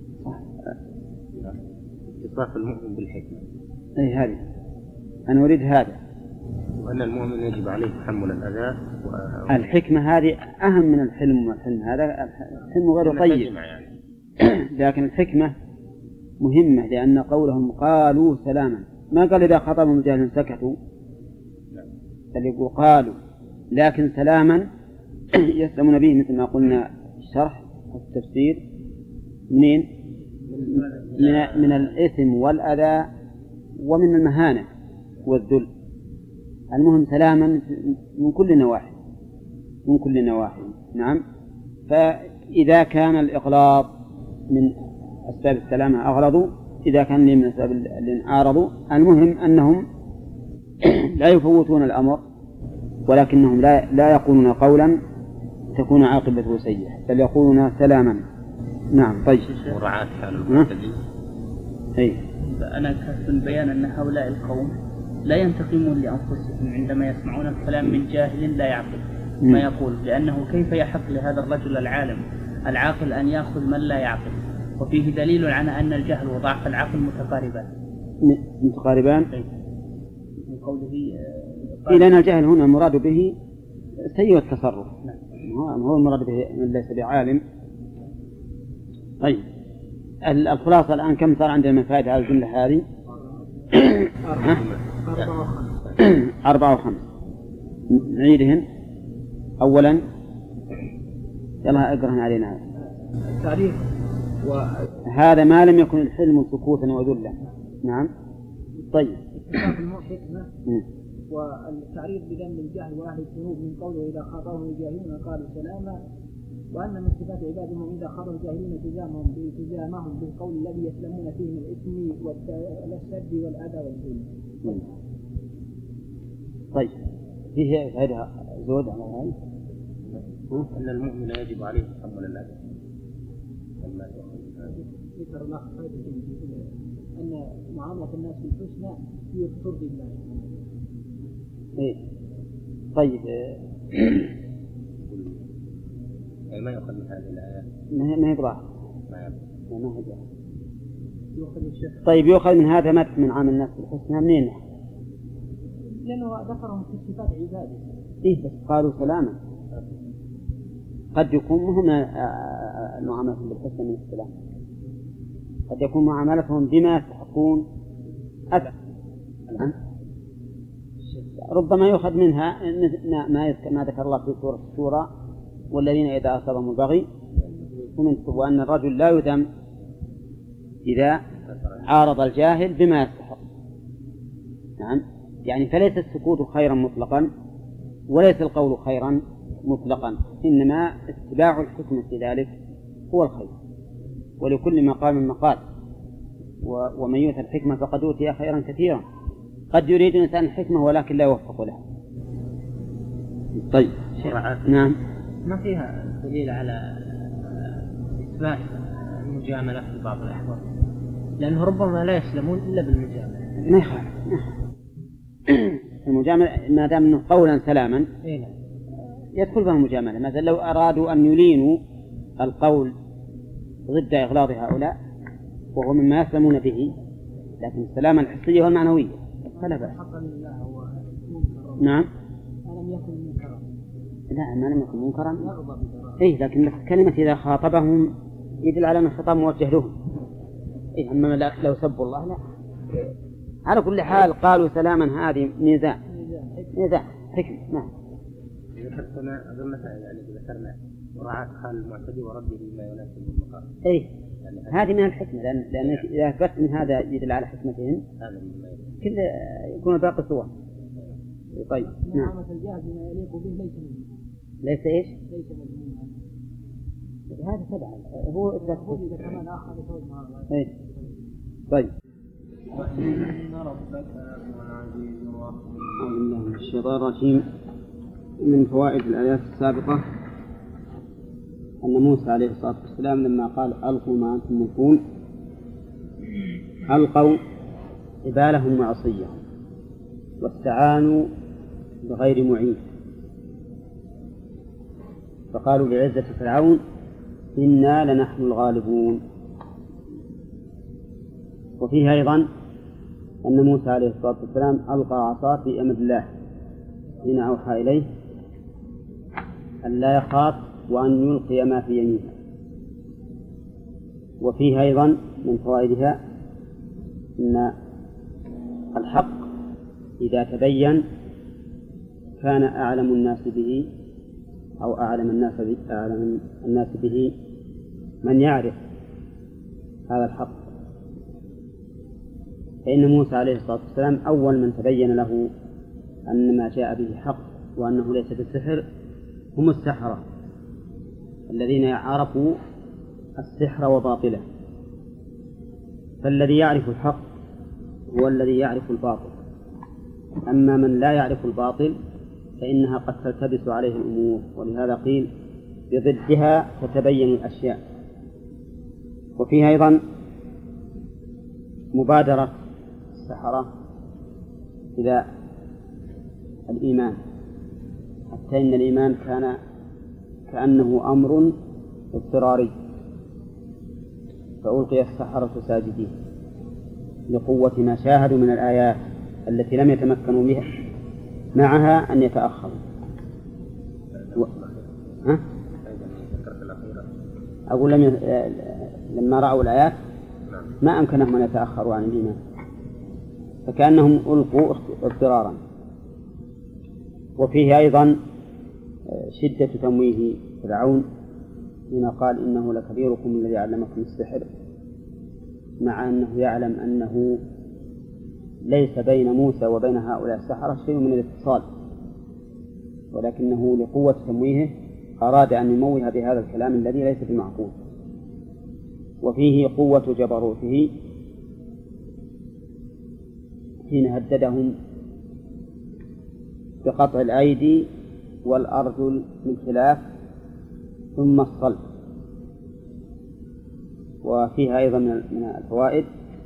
اتصاف المؤمن بالحكمة. أي هذه أنا أريد هذا. وأن المؤمن يجب عليه تحمل الأذى. الحكمة هذه أهم من الحلم، والحلم هذا الحلم غير طيب يعني. لكن الحكمة مهمة، لأن قولهم قالوا سلاما، ما قال إذا خاطبهم الجاهل سكتوا، بل يقول قالوا، لكن سلاما يسلمون به مثل ما قلنا الشرح والتفسير منين؟ من الإثم والأذى ومن المهانة والذل. المهم سلاما من كل نواحي. نعم. فإذا كان الإغلاظ من أسباب السلامة أغلظوا، إذا كان من أسباب الانعارض، المهم أنهم لا يفوتون الأمر، ولكنهم لا يقولون قولا تكون عاقبته سيئة، بل يقولون سلاما. نعم. طيب. مراعاة حال المعتدي. أنا كاتب بيان أن هؤلاء القوم لا ينتقمون لأنفسهم عندما يسمعون الكلام من جاهل لا يعقل ما يقول، لأنه كيف يحق لهذا الرجل العالم العاقل أن يأخذ من لا يعقل؟ وفيه دليل على أن الجهل وضعف العقل متقاربان. من قوله لأن الجهل هنا المراد به سيء التصرف، هو المراد به من ليس بعالم. طيب، الخلاصة الآن كم صار عندنا من فائدة على الجملة هذه؟ 4 و5. نعيدهن. أولا يلا اقرأهن علينا. التعريف هذا ما لم يكن الحلم سكوتا وذلا. نعم. طيب. حكمة والتعريف بذم الجهل وأهل الذنوب من قوله إذا خاطبهم الجاهلون قالوا سلاما، وأن من صفات عبادهم إذا خاطب الجاهلين التزامهم بالقول الذي يسلمون فيه من الإثم والسد والأذى والذل. طيب، فيه فائدة زود على هذا أن المؤمن يجب عليه تحمل الأذى. ذكر الله أن معاملة الناس بالحسنى هي ترضي الله. طيب. ما يؤخذ من هذه الآيات؟ ما يقرأ. يؤخذ الشيخ. طيب، يؤخذ من هذا مدح من عامل الناس بالحسنى منين؟ لأنه ذكرهم في صفات عباده. بس قالوا سلاما. قد يكون مهم معاملتهم بالحسنى من السلام، قد يكون معاملتهم بما يستحقون أذى. ربما يؤخذ منها ما ذكر الله في سورة الشورى والذين إذا أصابهم البغي وأن الرجل لا يذم إذا عارض الجاهل بما يستحق. نعم. يعني فليس السكوت خيرا مطلقا وليس القول خيرا مطلقا، إنما اتباع الحكمة في ذلك هو الخير، ولكل مقام مقال، ومن يؤت الحكمة فقد أوتي خيرا كثيرا. قد يريد الإنسان الحكمة ولكن لا يوفق له. طيب. نعم. ما فيها دليل على إثبات المجاملة في بعض الأحوال، لأنه ربما لا يسلمون إلا بالمجاملة. ما يخالف المجاملة ما دام أنه قولا سلاما يدخل فيها المجاملة. مثلا لو أرادوا أن يلينوا القول ضد إغلاظ هؤلاء وهو مما يسلمون به، لكن السلامة الحسية والمعنوية فلا بأس. نعم. ألم يكن منكرا؟ لا، ما لم يكن منكرا. لكن كلمة إذا خاطبهم يدل على أن الخطاب موجه لهم. أما لو سبوا الله لا. على كل حال قالوا سلاما، هذه نزاع حكم. نعم. ذكرنا يعني ذكرنا مراعاة حال المعتدي ورده ما يناسب المقام. يعني هذه من الحكمة، لأن إذا أثبت من هذا يدل على حكمتهم كل يكون باقي صور. طيب. نعم. الجهل بما يليق به ليس إيش؟ ليس مذموما. هذا تبع هو إذا كمان آخر طيب. وإن ربك هو العزيز الرحيم. أعوذ بالله من الشيطان الرجيم. من فوائد الآيات السابقة أن موسى عليه الصلاة والسلام لما قال ألقوا ما أنتم ملقون ألقوا حبالهم وعصيهم واستعانوا بغير معين، فقالوا بعزة فرعون إنا لنحن الغالبون. وفيه أيضا أن موسى عليه الصلاة والسلام ألقى عصاه في أمر الله حين أوحى إليه أن لا يخاف وأن يلقي ما في يمينه. وفيه أيضا من فوائدها أن الحق إذا تبين كان أعلم الناس به أو أعلم الناس به من يعرف هذا الحق، فإن موسى عليه الصلاة والسلام أول من تبين له أن ما جاء به حق وأنه ليس بالسحر هم السحرة الذين عرفوا السحر وباطله. فالذي يعرف الحق هو الذي يعرف الباطل، أما من لا يعرف الباطل فإنها قد تلتبس عليه الأمور، ولهذا قيل بضدها تتبين الأشياء. وفيها أيضا مبادرة السحرة إلى الإيمان، حتى إن الإيمان كان كأنه أمر اضطراري، فألقي السحرة ساجدين لقوة ما شاهدوا من الآيات التي لم يتمكنوا بها معها أن يتأخروا. أقول لما رأوا الآيات ما أمكنهم أن يتأخروا عن الإيمان، فكأنهم ألقوا اضطرارا. وفيه أيضا شدة تمويه فرعون حين قال إنه لكبيركم الذي علمكم السحر، مع أنه يعلم أنه ليس بين موسى وبين هؤلاء السحرة شيء من الاتصال، ولكنه لقوة تمويهه أراد أن يموه بهذا الكلام الذي ليس بمعقول. وفيه قوة جبروته حين هددهم بقطع الأيدي والأرجل من خلاف ثم الصلب. وفيها أيضا من الفوائد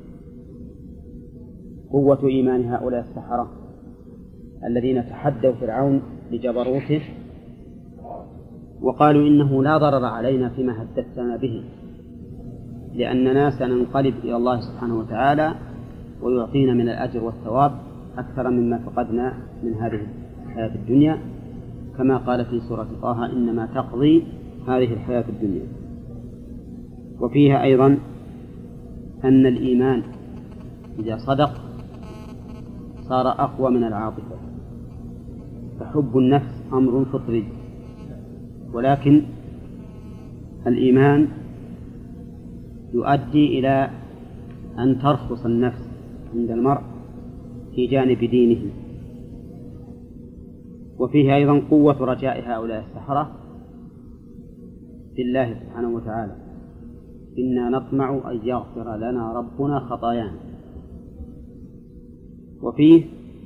قوة إيمان هؤلاء السحرة الذين تحدوا فرعون لجبروته وقالوا إنه لا ضرر علينا فيما هددتنا به، لأننا سننقلب إلى الله سبحانه وتعالى ويعطينا من الأجر والثواب أكثر مما فقدنا من هذه الحياة الدنيا، كما قال في سورة طه إنما تقضي هذه الحياة الدنيا. وفيها أيضا أن الإيمان إذا صدق صار أقوى من العاطفة، فحب النفس أمر فطري، ولكن الإيمان يؤدي إلى أن ترخص النفس عند المرء في جانب دينه. وفيه أيضا قوة رجاء هؤلاء السحرة في الله سبحانه وتعالى، إنا نطمع أن يغفر لنا ربنا خطايانا. وفيه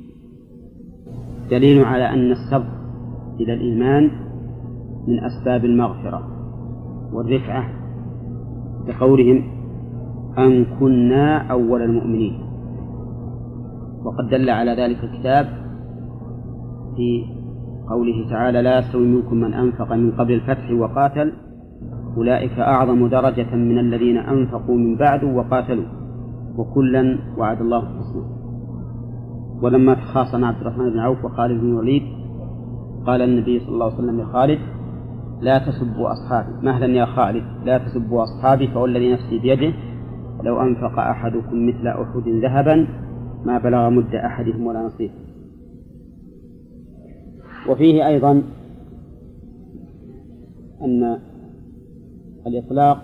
دليل على أن السبق إلى الإيمان من أسباب المغفرة والرفعة بقولهم أن كنا أول المؤمنين، وقد دل على ذلك الكتاب في قوله تعالى لا يستوي منكم من أنفق من قبل الفتح وقاتل أولئك أعظم درجة من الذين أنفقوا من بعد وقاتلوا وكلا وعد الله الحسنى. ولما تخاصم عبد الرحمن بن عوف وخالد بن الوليد قال النبي صلى الله عليه وسلم لخالد لا تسبوا أصحابي، مهلا يا خالد لا تسبوا أصحابي فوالذي نفسي بيده لو أنفق أحدكم مثل أحد ذهبا ما بلغ مد أحدهم ولا نصيف. وفيه أيضا أن الإطلاق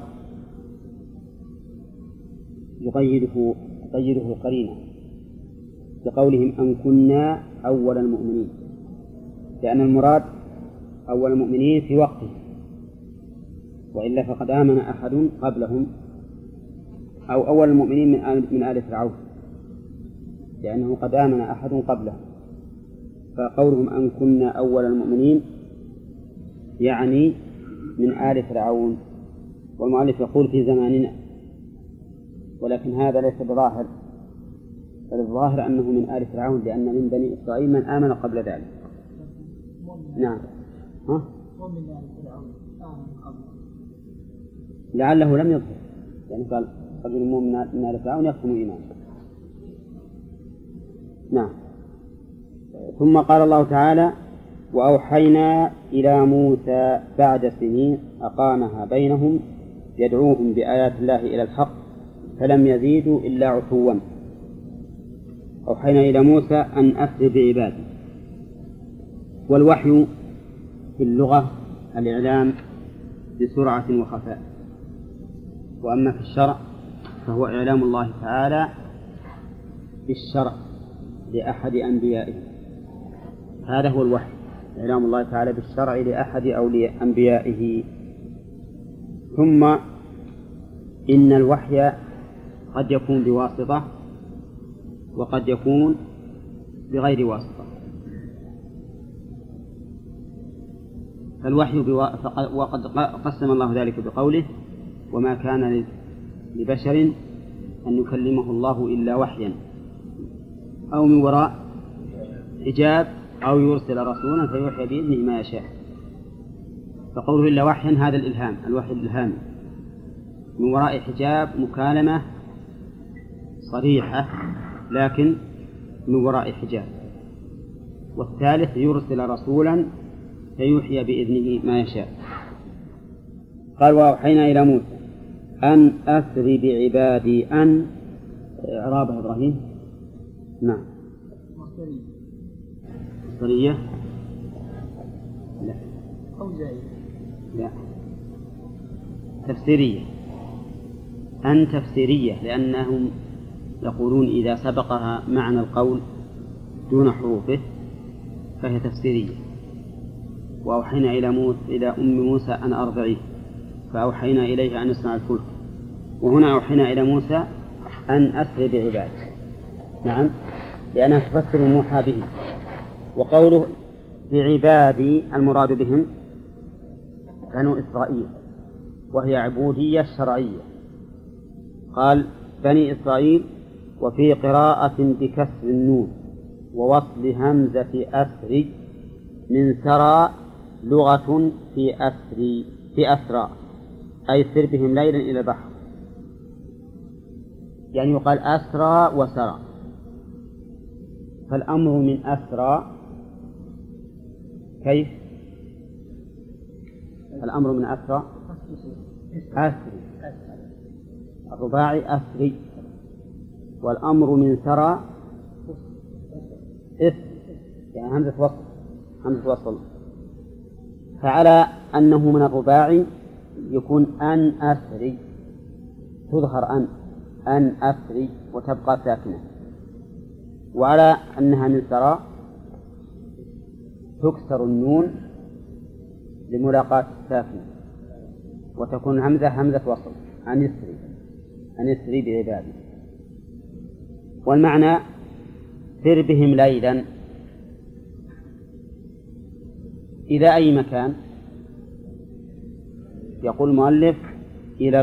يقيده القرينة بقولهم أن كنا أول المؤمنين، لأن المراد أول المؤمنين في وقته، وإلا فقد آمن أحد قبلهم، أو أول المؤمنين من آل فرعون، لأنه قد آمن أحد قبله. فقولهم أن كنا أول المؤمنين يعني من آل فرعون، والمؤلف يقول في زماننا، ولكن هذا ليس بظاهر، بل الظاهر أنه من آل فرعون، لأن من بني إسرائيل من آمن قبل ذلك. نعم. لعله لم يظهر، يعني قال رجل مؤمن من آل فرعون يكتم إيمانه. نعم. ثم قال الله تعالى: وأوحينا إلى موسى بعد سنين أقامها بينهم يدعوهم بآيات الله إلى الحق فلم يزيدوا إلا عتوا. أوحينا إلى موسى أن أسر بعبادي. والوحي في اللغة الإعلام بسرعة وخفاء، وأما في الشرع فهو إعلام الله تعالى بالشرع لأحد أنبيائه. هذا هو الوحي، إعلام الله تعالى بالشرع لأحد أولياء أنبيائه. ثم إن الوحي قد يكون بواسطة وقد يكون بغير واسطة. فالوحي وقد قسم الله ذلك بقوله: وما كان لبشر أن يكلمه الله إلا وحيا أو من وراء حجاب أو يرسل رسولا فيوحي بإذنه ما يشاء. فقوله إلا وحيا هذا الإلهام، الوحي الإلهامي، من وراء حجاب مكالمة صريحة لكن من وراء حجاب. والثالث يرسل رسولا فيوحي بإذنه ما يشاء. قال: وأوحينا إلى موسى أن أسر بعبادي. أن إعرابها إبراهيم. نعم. مصدرية. لا. أو زائد. لا. تفسيرية. أن تفسيرية، لأنهم يقولون إذا سبقها معنى القول دون حروفه فهي تفسيرية. وأوحينا إلى أم موسى أن أرضعيه فأوحينا إليه أن يصنع الفلك. وهنا أوحينا إلى موسى أن أسر بعباده. نعم، لأنها تفسر الموحى به. وقوله بعبادي المراد بهم بنو إسرائيل، وهي عبودية شرعية. قال بني إسرائيل، وفي قراءة بكسر النون ووصل همزة أسر من سرى لغة في أسرى، أي سر بهم ليلا إلى البحر. يعني يقال أسرى وسرى. فالأمر من أسرى كيف؟ الأمر من أسرى أسري، الرباعي أسري. والأمر من سرى يعني همزة وصل. فعلى أنه من الرباعي يكون أن أسري، تظهر أن أسري وتبقى ساكنة. وعلى أنها من سرى تكسر النون لملاقاة الساكنة وتكون همزة وصل. أن يسري بعبادي. والمعنى سر بهم ليلا إلى أي مكان؟ يقول المؤلف إلى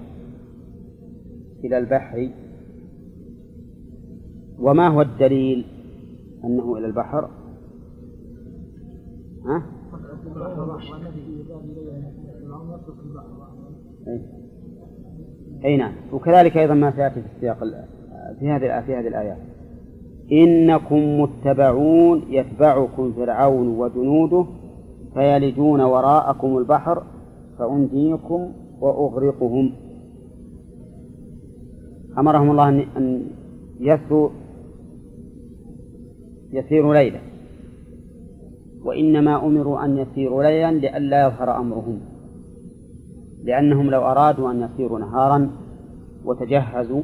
البحر. وما هو الدليل أنه إلى البحر؟ أي نعم. وكذلك أيضا ما سيأتي في السياق في هذه الآيات: إنكم متبعون يتبعكم فرعون وجنوده فيلجون وراءكم البحر فأنجيكم وأغرقهم. أمرهم الله أن يسيروا ليلا، وإنما أمروا أن يسيروا ليلا لئلا يظهر أمرهم، لأنهم لو أرادوا أن يسيروا نهارا وتجهزوا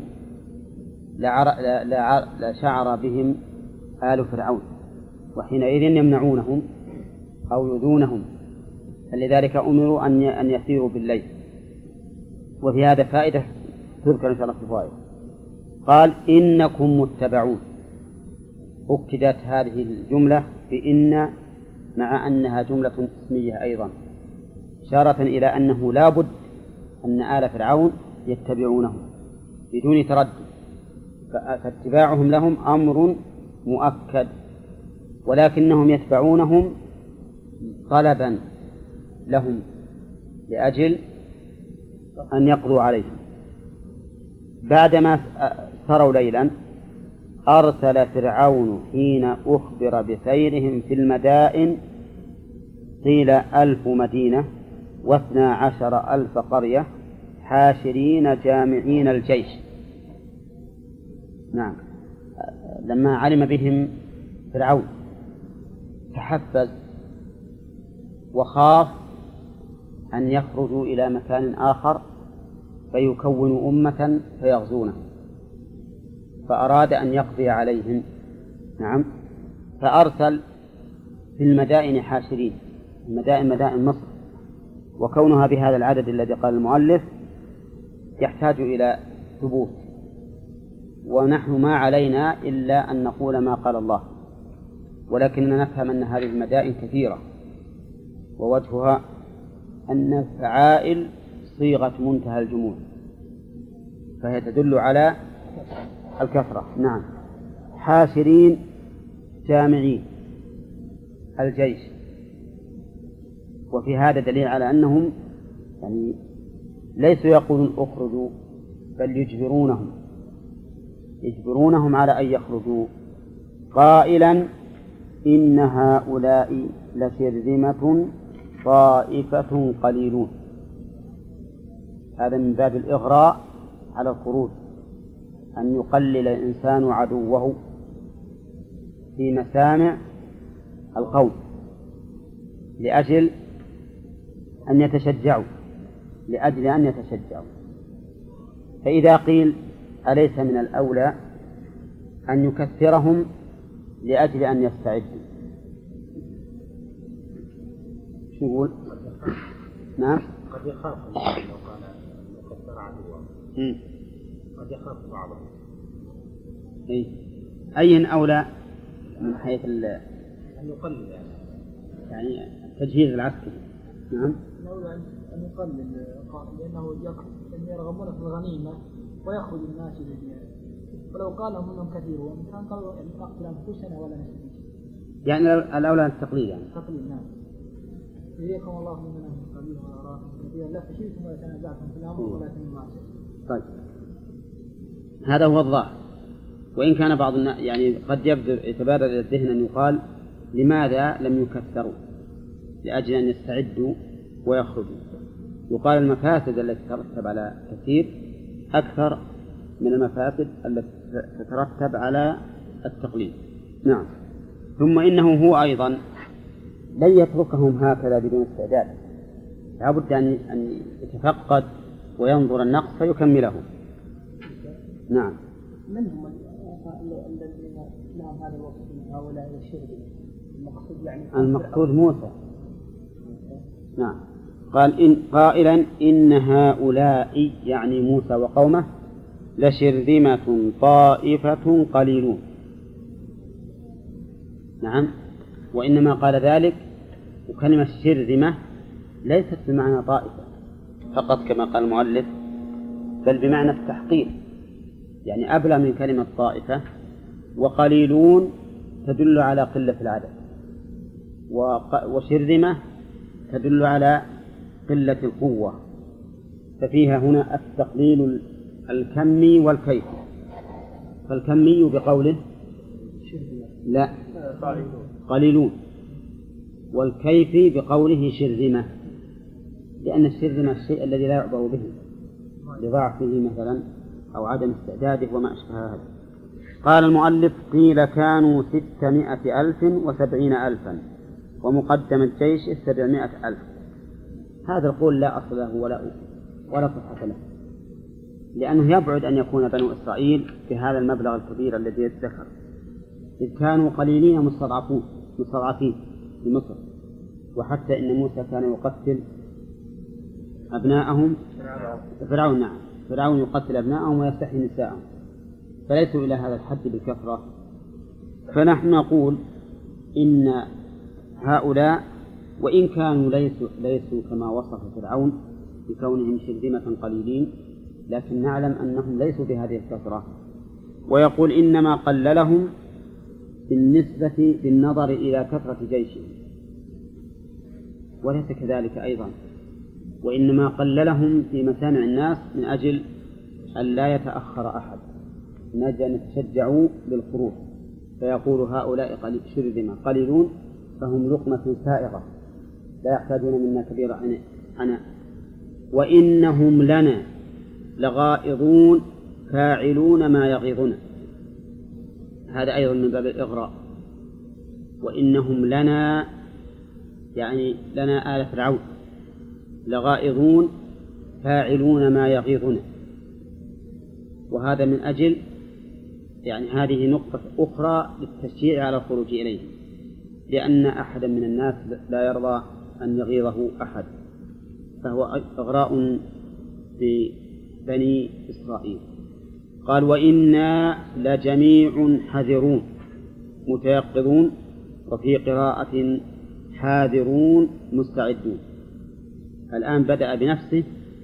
لشعر بهم آل فرعون، وحينئذ يمنعونهم أو يؤذونهم. فلذلك أمروا أن يسيروا بالليل. وفي هذا فائدة تذكر إن شاء الله في الفوائد. قال إنكم متبعون، أكدت هذه الجملة بإن مع أنها جملة اسمية أيضا، إشارة إلى أنه لا بد أن آل فرعون يتبعونهم بدون تردد، فاتباعهم لهم أمر مؤكد، ولكنهم يتبعونهم طلبا لهم لأجل أن يقضوا عليهم. بعدما سروا ليلا أرسل فرعون حين أخبر بسيرهم في المدائن قيل 1000 مدينة و12,000 قرية حاشرين جامعين الجيش. نعم، لما علم بهم فرعون تحفز وخاف أن يخرجوا إلى مكان آخر فيكونوا أمة فيغزونه، فأراد أن يقضي عليهم. نعم، فأرسل في المدائن حاشرين. المدائن مدائن مصر، وكونها بهذا العدد الذي قال المؤلف يحتاج إلى ثبوت، ونحن ما علينا إلا أن نقول ما قال الله، ولكننا نفهم أن هذه المدائن كثيرة، ووجهها أن فعائل صيغة منتهى الجموع، فهي تدل على الكثرة. نعم، حاشرين جامعين الجيش، وفي هذا دليل على أنهم يعني ليسوا يقولون اخرجوا، بل يجبرونهم على أن يخرجوا، قائلا إن هؤلاء لشرذمة طائفة قليلون. هذا من باب الإغراء على الخروج، أن يقلل الإنسان عدوه في مسامع القوم لأجل أن يتشجعوا، فإذا قيل أليس من الأولى أن يكثرهم لأجل أن يستعدوا؟ شو يقول؟ نعم، قد يخاف لو قال يكثر عدوه، قد يخاف بعضهم. أي أولى من حيث أن يقلل يعني التجهيز العسكري؟ نعم، الأولى أن يقلل، لأنه يرغبون في الغنيمة ويخرج الناس جميعا، ولو قالهم أنهم كثيرون كان قالوا نقتل أنفسنا ولا نستفيد. يعني الأولى التقليد، يعني تقليد. نعم، يريكم الله منهم قليلا ويراكم كثيرا لا فشلتم ولا تنازعتم في الأمر ولكن المعصية. طيب، هذا هو الظاهر، وإن كان بعض الناس يعني قد يتبادر إلى الذهن أن يقال لماذا لم يكثروا لأجل أن يستعدوا ويخرجوا. يقال المفاسد التي تترتب على كثير أكثر من المفاسد التي تترتب على التقليد. نعم، ثم إنه هو أيضا لن يتركهم هكذا بدون استعداد، لا بد أن يتفقد وينظر النقص فيكمله. نعم، من هم الذين لهم هذا الوصف من هؤلاء الشرك؟ المقصود يعني المقصود موسى. نعم، قائلا إن هؤلاء يعني موسى وقومه لشرذمة طائفة قليلون. نعم، وإنما قال ذلك، وكلمة شرذمة ليست بمعنى طائفة فقط كما قال المؤلف، بل بمعنى التحقير، يعني أبلغ من كلمة طائفة. وقليلون تدل على قلة العدد، وشرذمة تدل على قلة القوة، ففيها هنا التقليل الكمي والكيفي. فالكمي بقوله لا قليلون، والكيفي بقوله شرذمة، لأن الشرذمة الشيء الذي لا يعبر به لضعفه مثلا أو عدم استعداده وما أشبه هذا. قال المؤلف قيل كانوا 600,000 و70,000 ومقدم الجيش 700,000. هذا القول لا أصل له ولا صحة له، لأنه يبعد أن يكون بنو إسرائيل بهذا المبلغ الكبير الذي يذكر، إذ كانوا قليلين مستضعفين في مصر، وحتى إن موسى كان يقتل أبناءهم. فرعون يقتل أبناءهم ويستحيي نساءهم، فليسوا إلى هذا الحد بالكثرة. فنحن نقول إن هؤلاء وإن كانوا ليسوا كما وصف فرعون بكونهم شرذمة قليلين، لكن نعلم أنهم ليسوا بهذه الكثرة. ويقول إنما قللهم بالنسبة بالنظر إلى كثرة جيشهم، وليس كذلك أيضا، وإنما قللهم في مسامع الناس من أجل أن لا يتأخر أحد، من أجل أن يتشجعوا للخروج، فيقول هؤلاء شرذمة قليلون فهم لقمة سائغة لا يحتاجون منا كبير عناء. وإنهم لنا لغائظون فاعلون ما يغيظنا، هذا أيضا من باب الإغراء. وإنهم لنا يعني لنا آل فرعون لغائظون فاعلون ما يغيظنا، وهذا من أجل يعني هذه نقطة أخرى للتشجيع على الخروج إليه، لأن أحدا من الناس لا يرضى أن يغيظه أحد، فهو إغراء ببني إسرائيل. قال وإنا لجميع حذرون متيقظون، وفي قراءة حاذرون مستعدون. الآن بدأ بنفسه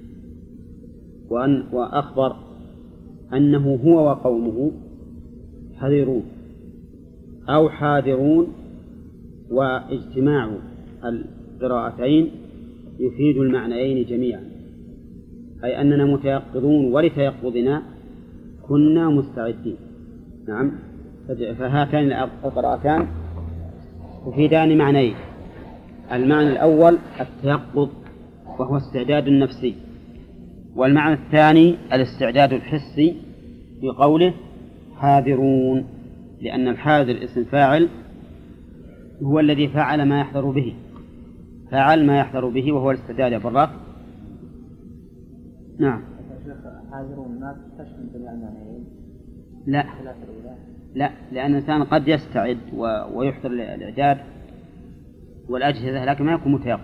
وأخبر أنه هو وقومه حذرون أو حاذرون، واجتماع القراءتين يفيد المعنيين جميعا، أي أننا متيقظون ولتيقظنا كنا مستعدين. نعم، فهاتان القراءتان تفيدان معنيين: المعنى الأول التيقظ وهو استعداد النفسي، والمعنى الثاني الاستعداد الحسي في قوله حاذرون، لأن الحاذر اسم فاعل هو الذي فعل ما يحذر به، فعل ما يحذر به وهو الاستعداد بالرفع. نعم. حاذرون ما تشمل جميع المعنيين؟ لا، لأن الإنسان قد يستعد ويحضر الإعداد والأجهزة لكن ما يكون متيقظ.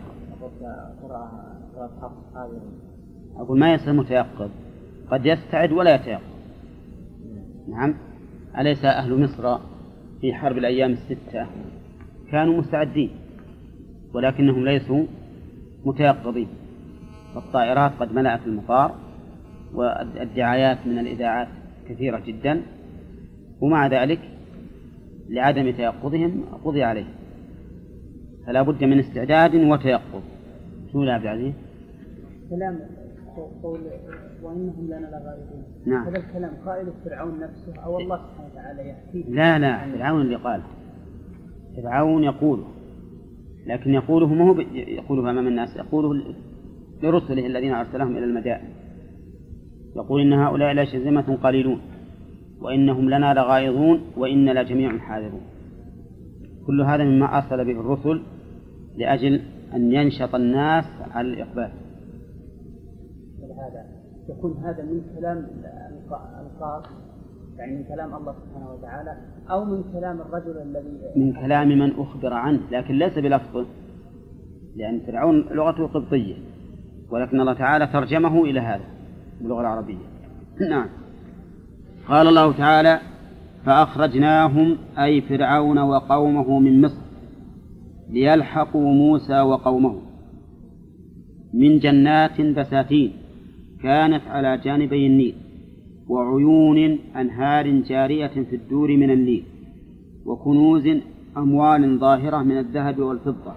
أقول ما يصير متيقظ، قد يستعد ولا يتيقظ. نعم، أليس أهل مصر في حرب الأيام 6 كانوا مستعدين ولكنهم ليسوا متيقظين، فالطائرات قد ملأت المطار والدعايات من الإذاعات كثيرة جدا، ومع ذلك لعدم تيقظهم قضي عليهم، فلا بد من استعداد وتيقظ. شو يا عبد العزيز؟ كلام قول وإنهم لنا لغائبون. نعم. هذا الكلام قائل فرعون نفسه أو الله سبحانه وتعالى يحكيه؟ لا، فرعون اللي قال، فرعون يقوله، لكن يقوله ما هو يقوله أمام الناس، يقوله لرسله الذين أرسلهم إلى المدائن، يقول إن هؤلاء لشرذمة قليلون وإنهم لنا لغائظون وإن لجميع حاذرون. كل هذا مما أرسل به الرسل لأجل أن ينشط الناس على الإقبال. ولهذا يكون هذا من كلام الخاص، يعني من كلام الله سبحانه وتعالى، أو من كلام الرجل الذي من كلام من أخبر عنه، لكن ليس بلفظه، لأن فرعون لغته قبطية، ولكن الله تعالى ترجمه إلى هذا باللغة العربية. نعم. قال الله تعالى فأخرجناهم أي فرعون وقومه من مصر ليلحقوا موسى وقومه من جنات بساتين كانت على جانبي النيل وعيون أنهار جارية في الدور من النيل وكنوز أموال ظاهرة من الذهب والفضة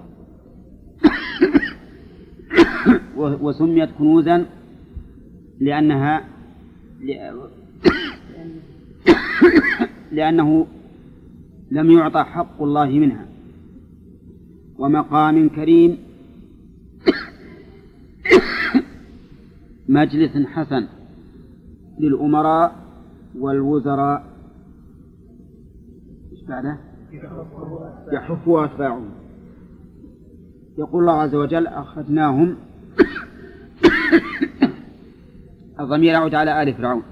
وسميت كنوزا لأنه لم يعطى حق الله منها، ومقام كريم مجلس حسن للأمراء والوزراء يحفوا أتباعهم. يقول الله عز وجل أخرجناهم الضمير يعود على آل فرعون،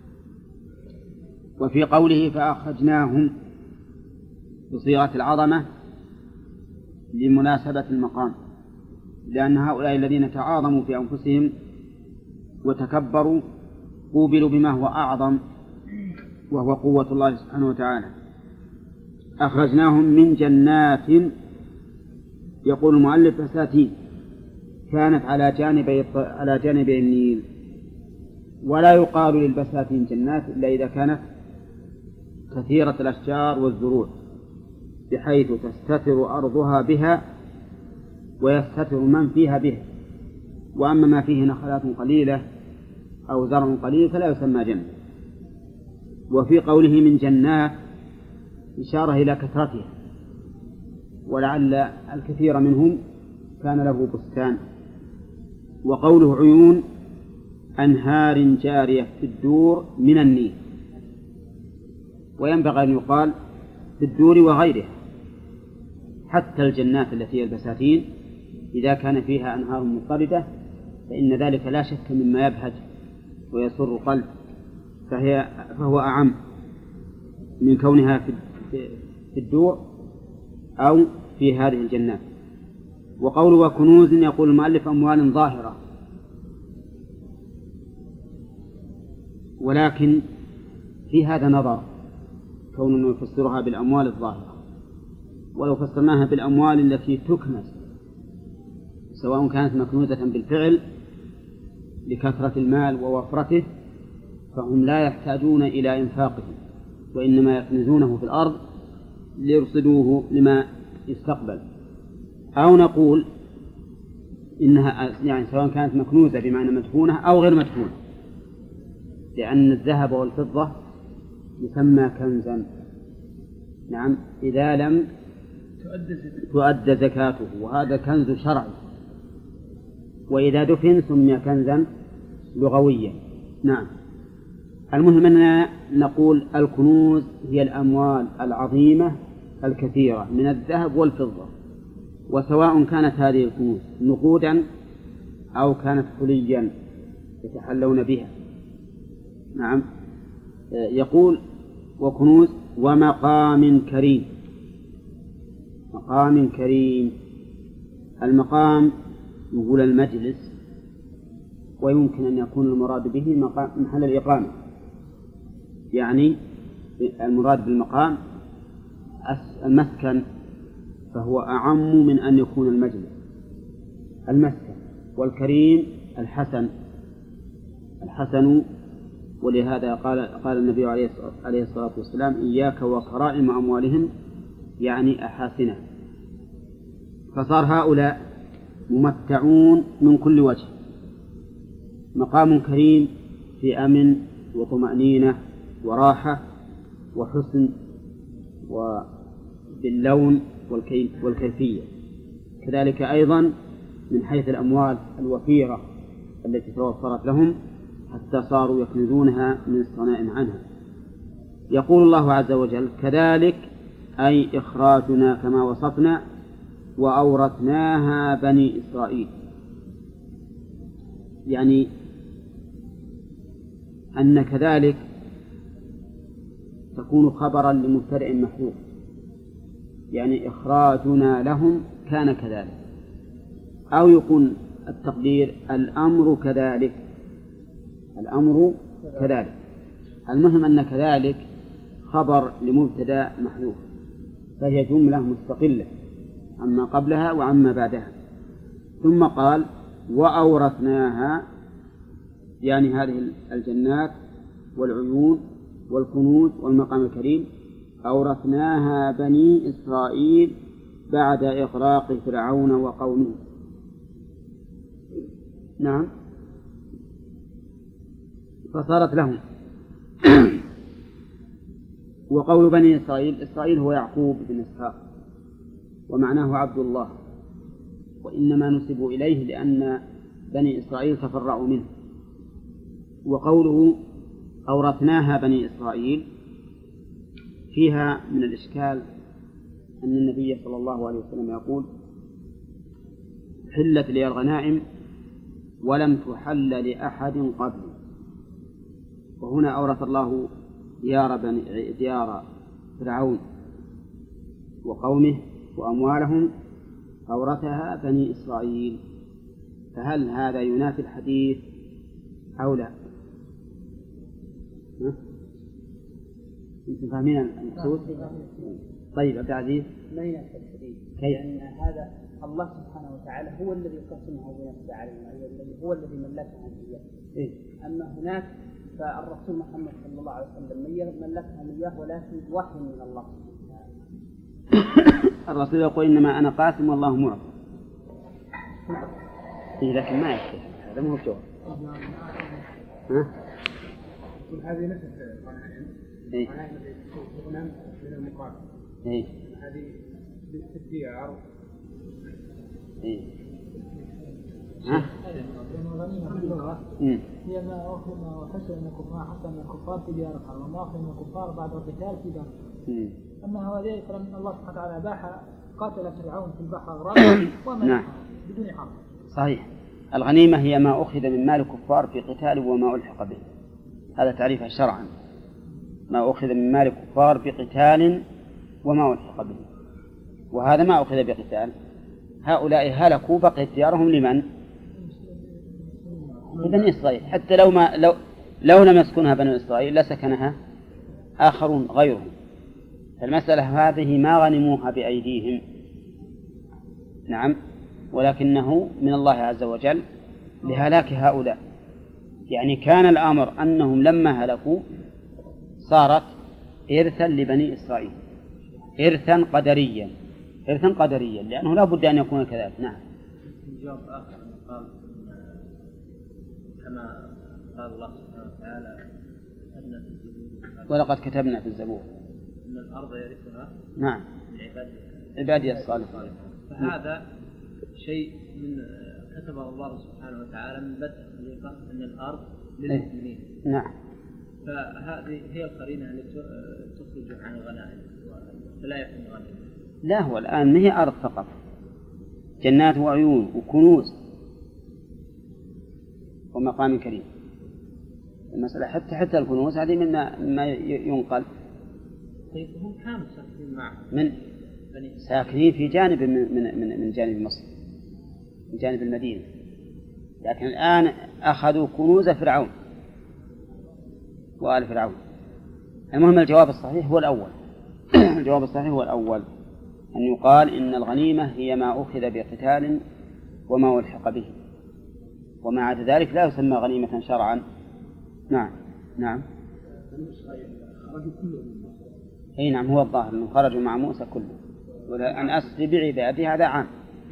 وفي قوله فأخرجناهم بصيغة العظمة لمناسبة المقام، لأن هؤلاء الذين تعاظموا في أنفسهم وتكبروا قوبلوا بما هو أعظم وهو قوة الله سبحانه وتعالى. أخرجناهم من جنات، يقول المؤلف بساتين كانت على جانبي النيل، ولا يقال للبساتين جنات إلا إذا كانت كثيرة الأشجار والزروع بحيث تستتر أرضها بها ويستتر من فيها به. وأما ما فيه نخلات قليلة أو زرع قليل فلا يسمى جنة. وفي قوله من جنات إشارة إلى كثرتها، ولعل الكثير منهم كان له بستان. وقوله عيون أنهار جارية في الدور من النيل، وينبغي أن يقال في الدور وغيرها، حتى الجنات التي هي البساتين إذا كان فيها أنهار مضطردة فإن ذلك لا شك مما يبهج ويسر القلب، فهو أعم من كونها في الدور أو في هذه الجنات. وقول وكنوز يقول المؤلف أموال ظاهرة، ولكن في هذا نظر كونه يفسرها بالأموال الظاهرة، ولو فسرناها بالأموال التي تكنز سواء كانت مكنوزة بالفعل لكثرة المال ووفرته فهم لا يحتاجون إلى إنفاقه، وإنما يكنزونه في الأرض ليرصدوه لما يستقبل. أو نقول إنها يعني سواء كانت مكنوزة بمعنى مدفونة أو غير مدفونة، لأن الذهب والفضة يسمى كنزا، نعم، إذا لم تؤدى زكاته، وهذا كنز شرعي، وإذا دفن سمي كنزا لغويا. نعم. المهم أننا نقول الكنوز هي الأموال العظيمة الكثيرة من الذهب والفضة، وسواء كانت هذه الكنوز نقودا أو كانت حليا يتحلون بها. نعم. يقول وكنوز ومقام كريم. مقام كريم، المقام يقول المجلس، ويمكن أن يكون المراد به محل الإقامة، يعني المراد بالمقام المسكن، فهو أعم من أن يكون المجلس المسكن. والكريم الحسن، ولهذا قال النبي عليه الصلاة والسلام إياك وكرائم أموالهم، يعني أحاسنه. فصار هؤلاء ممتعون من كل وجه، مقام كريم في أمن وطمأنينة وراحة وحسن وباللون والكيفية، كذلك أيضا من حيث الأموال الوفيرة التي توفرت لهم حتى صاروا يكنزونها من الصنائع عنها. يقول الله عز وجل كذلك أي إخراجنا كما وصفنا وأورثناها بني إسرائيل، يعني أن كذلك تكون خبرا لمبتدأ محذوف، يعني إخراجنا لهم كان كذلك، أو يكون التقدير الأمر كذلك. المهم أن كذلك خبر لمبتدأ محذوف، فهي جملة مستقلة عما قبلها وعما بعدها. ثم قال وأورثناها، يعني هذه الجنات والعيون والكنوز والمقام الكريم أورثناها بني إسرائيل بعد إغراق فرعون وقومه. نعم، فصارت لهم. وقول بني إسرائيل هو يعقوب بن إسحاق، ومعناه عبد الله، وإنما نسبوا إليه لأن بني إسرائيل تفرعوا منه. وقوله أورثناها بني إسرائيل فيها من الإشكال أن النبي صلى الله عليه وسلم يقول حلت لي الغنائم ولم تحل لأحد قبلي، وهنا أورث الله ديار فرعون وقومه وأموالهم أورثها بني إسرائيل، فهل هذا ينافي الحديث أو لا؟ أنتم فاهمين المقصود؟ طيب عبد العزيز، لا ينافي الحديث، كيف؟ لأن هذا الله سبحانه وتعالى هو الذي قسمه بنفسه علينا، هو الذي ملكها إياه. أما هناك فالرسول محمد صلى الله عليه وسلم ملكها إياه، ولكن وحي من الله. الرسول يقول إنما أنا قاسم والله معطي، إيه لكن ما يكفي، هذا مو بجواب. ها؟ هذه نفس الغنائم. إيه. الغنائم من المقابل. إيه. هذه بالديار. إيه. ها؟ الغنيمة في اللغة هي ما أخذ من الكفار في ديار الحرب وما أخذ من الكفار بعد القتال في دار. أما هو ذلك فلأن الله سبحانه وتعالى أباح قاتل فرعون في البحر غرقا وما بدون حرب. صحيح. الغنيمة هي ما أخذ من مال الكفار في قتال وما ألحق به، هذا تعريفها شرعا، ما أخذ من مال الكفار في قتال وما ألحق به، وهذا ما أخذ بقتال. هؤلاء هلكوا بقيت ديارهم لمن؟ لبني إسرائيل، حتى لو لم يسكنها بني إسرائيل لسكنها آخرون غيرهم. فالمسألة هذه ما غنموها بأيديهم، نعم، ولكنه من الله عز وجل لهلاك هؤلاء. يعني كان الأمر أنهم لما هلكوا صارت إرثا لبني إسرائيل، إرثا قدريا، لأنه لا بد أن يكون كذلك. نعم. جواب آخر قال كما قال الله سبحانه وتعالى ولقد كتبنا في الزبور أن الأرض يرثها نعم عبادي الصالحين. فهذا شيء من كتبه الله سبحانه وتعالى من بدء الخليقة أن الأرض للمؤمنين. نعم. فهذه هي القرينة التي تخرج عن الغنائم فلا يكون غنيمة. لا، هو الآن ما هي أرض فقط، جنات وعيون وكنوز ومقام كريم. المسألة حتى الكنوز هذه مما ينقل. طيب هم كانوا ساكنين معهم من ساكنين في جانب من جانب مصر، من جانب المدينة، لكن الآن أخذوا كنوز فرعون وآل فرعون. المهم الجواب الصحيح هو الأول. الجواب الصحيح هو الأول، أن يقال إن الغنيمة هي ما أخذ بقتال وما ألحق به، وما عدا ذلك لا يسمى غنيمة شرعا. نعم. نعم. أي نعم، هو الظاهر أنهم خرجوا مع موسى كله، أن أسري بعبادي هذا عام.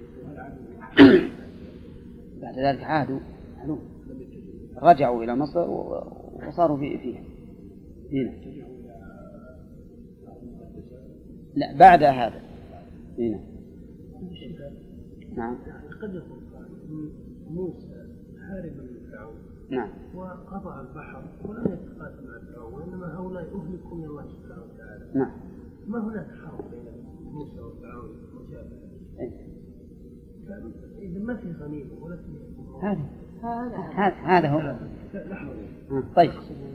بعد ذلك عادوا رجعوا إلى مصر وصاروا فيها. هنا. لا، بعد هذا. هنا. نعم. قد يكون موسى هارب من فرعون. نعم. وقطع البحر ولم يتقاتل مع فرعون، وإنما هؤلاء أهلكوا من الله سبحانه وتعالى. نعم. ما هناك حرب بين موسى وفرعون وجابر. إذا ما في غنيمة ولا في هذا هو. طيب.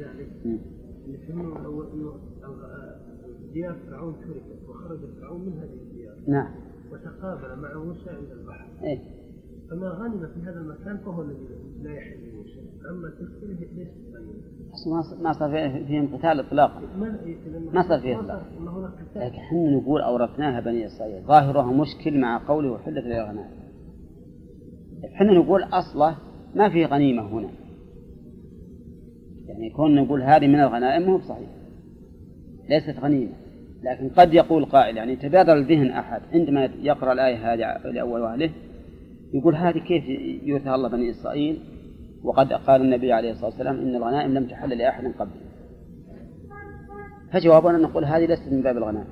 ديار فرعون تركت وخرج فرعون من هذه الديار. نعم. وتقابل مع موسى عند البحر. فما غنم في هذا المكان فهو الذي لا يحل موسى، أما تلك ليست غنيمة. ما صار فيهم قتال إطلاقا. ما صار فيه إطلاق. لكن حنا نقول أورثناها بني إسرائيل، ظاهرها مشكل مع قوله وحلت للغنائم. حنا نقول أصله ما فيه غنيمة هنا، يعني كون نقول هذه من الغنائم مو بصحيح، ليست غنيمة. لكن قد يقول قائل، يعني تبادر الذهن أحد عندما يقرأ الآية هذه لأول وهله يقول هذه كيف يورثها الله بني إسرائيل وقد قال النبي عليه الصلاة والسلام إن الغنائم لم تحل لأحد قبل. فجوابنا نقول هذه ليست من باب الغنائم.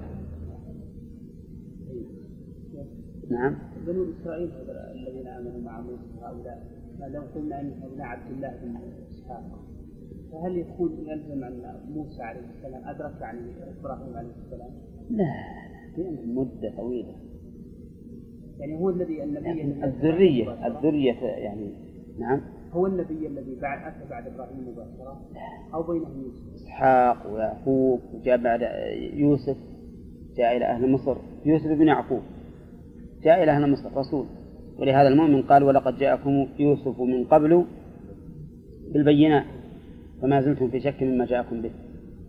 نعم. بنو إسرائيل الذين آمنوا مع موسى هؤلاء لو قلنا أن هؤلاء عبد الله بن إسحاق، فهل يكون يلزم أن موسى عليه السلام أدرك يعني إبراهيم عليه السلام؟ لا، في مدة طويلة. يعني هو الذي الذرية يعني. نعم. هو النبي الذي أتى بعد إبراهيم مباشرة أو بينهم يوسف؟ إسحاق ويعقوب، وجاء بعد يوسف جاء إلى أهل مصر، يوسف بن يعقوب جاء إلى أهل مصر رسول، ولهذا المؤمن قال ولقد جاءكم يوسف من قبل بالبينات فما زلتم في شك مما جاءكم به.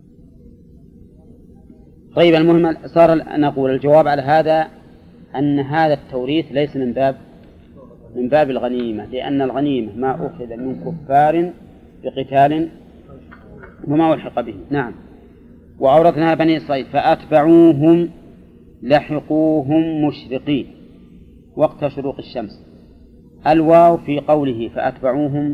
طيب، المهم صار نقول الجواب على هذا أن هذا التوريث ليس من باب الغنيمة، لأن الغنيمة ما أخذ من كفار بقتال وما ألحق به. نعم. وأورثنا بني إسرائيل فأتبعوهم لحقوهم مشرقين وقت شروق الشمس، الواو في قوله فأتبعوهم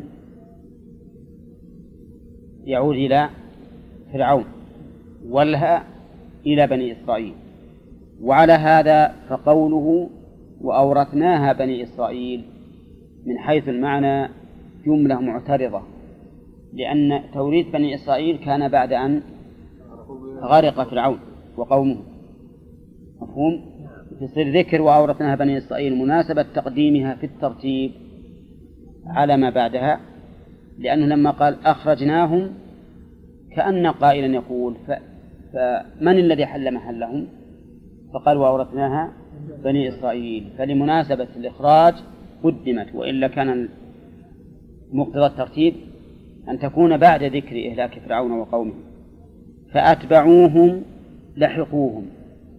يعود إلى فرعون، والهاء إلى بني إسرائيل. وعلى هذا فقوله وأورثناها بني إسرائيل من حيث المعنى جملة معترضة، لأن توريث بني إسرائيل كان بعد أن غرق فرعون وقومه. مفهوم؟ يصير ذكر وأورثناها بني إسرائيل مناسبة تقديمها في الترتيب على ما بعدها، لأنه لما قال أخرجناهم كأن قائلا يقول فمن الذي حل محلهم؟ فقال وأورثناها بني إسرائيل، فلمناسبة الإخراج قدمت، وإلا كان مقتضى الترتيب أن تكون بعد ذكر إهلاك فرعون وقومه. فأتبعوهم لحقوهم،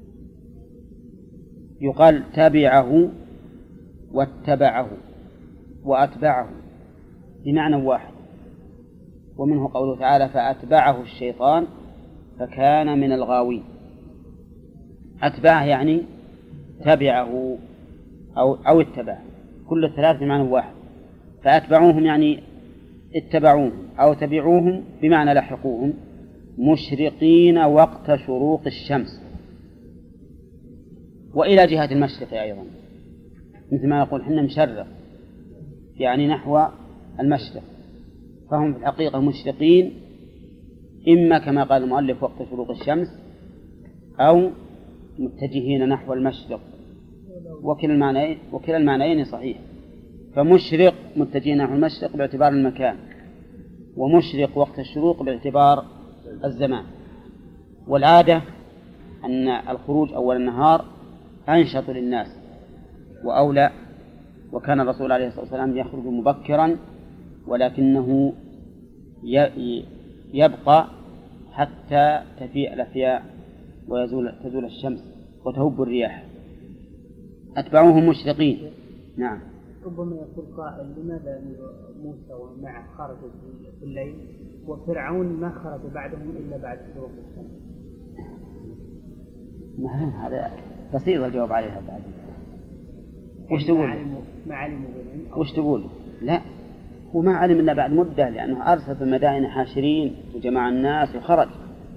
يقال تبعه واتبعه وأتبعه بمعنى واحد. ومنه قوله تعالى فأتبعه الشيطان فكان من الغاوين. أتبعه يعني تبعه أو اتبعه، كل الثلاث بمعنى واحد. فأتبعوهم يعني اتبعوهم أو تبعوهم بمعنى لحقوهم مشرقين وقت شروق الشمس، وإلى جهة المشرق أيضا، مثل ما نقول حنا مشرق يعني نحو المشرق، فهم في الحقيقة مشرقين إما كما قال المؤلف وقت شروق الشمس أو متجهين نحو المشرق، وكلا المعنيين صحيح. فمشرق متجهين نحو المشرق باعتبار المكان، ومشرق وقت الشروق باعتبار الزمان. والعادة أن الخروج أول النهار أنشط للناس وأولى، وكان الرسول عليه الصلاة والسلام يخرج مبكرا، ولكنه يبقى حتى تفيء الأفياء وتزول الشمس وتهب الرياح. أتبعوهم مشرقين. نعم. ربما يقول قائل لماذا موسى ومعه خرجوا في الليل وفرعون ما خرج بعدهم إلا بعد شروق الشمس؟ معلوم هذا بسيط الجواب عليها بعد. وش تقول؟ ما علموا وش تقول؟ لا، هو ما علم إلا بعد مدة، لأنه أرسل في المدائن حاشرين وجمع الناس وخرج.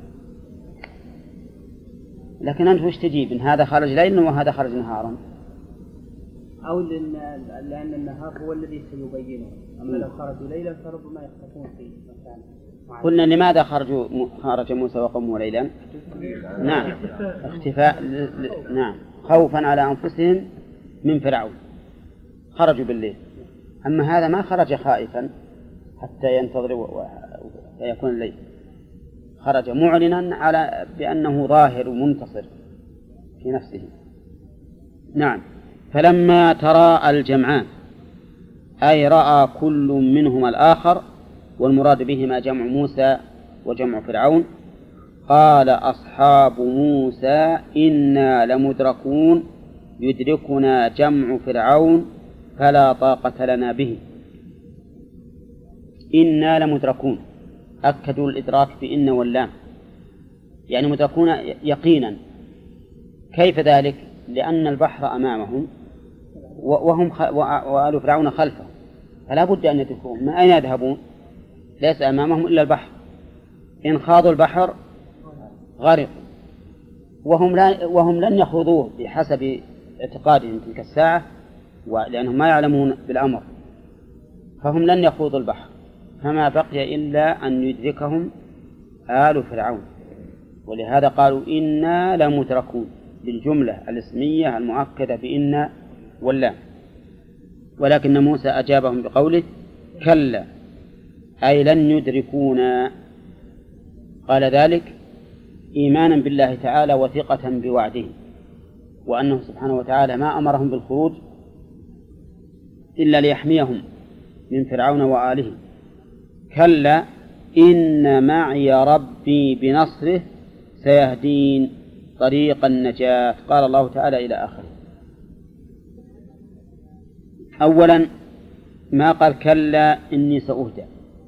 لكن أنت وش تجيب؟ إن هذا خرج ليلا وهذا خرج نهارا، أو لأن النهار هو الذي سيبينه، أما لو خرجوا ليلا فربما يختفون في مكان معين. قلنا لماذا خرج موسى وقومه ليلا؟ نعم، اختفاء نعم، خوفا على أنفسهم من فرعون خرجوا بالليل. أما هذا ما خرج خائفا حتى ينتظر ويكون الليل، خرج معلنا على بأنه ظاهر ومنتصر في نفسه. نعم. فلما تراءى الجمعان أي رأى كل منهما الآخر، والمراد بهما جمع موسى وجمع فرعون، قال أصحاب موسى إنا لمدركون يدركنا جمع فرعون فلا طاقة لنا به. إنا لمدركون، أكدوا الإدراك بإن واللام، يعني مدركون يقينا. كيف ذلك؟ لأن البحر أمامهم وآل فرعون خلفهم، فلا بد أن يدركون. ما أين يذهبون؟ ليس أمامهم إلا البحر، إن خاضوا البحر غرقوا، وهم لن يخوضوه بحسب اعتقادهم تلك الساعة، لأنهم ما يعلمون بالأمر، فهم لن يخوضوا البحر، فما بقي إلا أن يدركهم آل فرعون. ولهذا قالوا إنا لمدركون بالجملة الاسمية المؤكدة بإن واللام. ولكن موسى أجابهم بقوله كلا أي لن يدركونا. قال ذلك إيمانا بالله تعالى وثقة بوعده، وأنه سبحانه وتعالى ما أمرهم بالخروج إلا ليحميهم من فرعون وآله. كلا إن معي ربي بنصره سيهدين طريق النجاة. قال الله تعالى إلى آخره. أولا ما قال كلا إني سأهدى،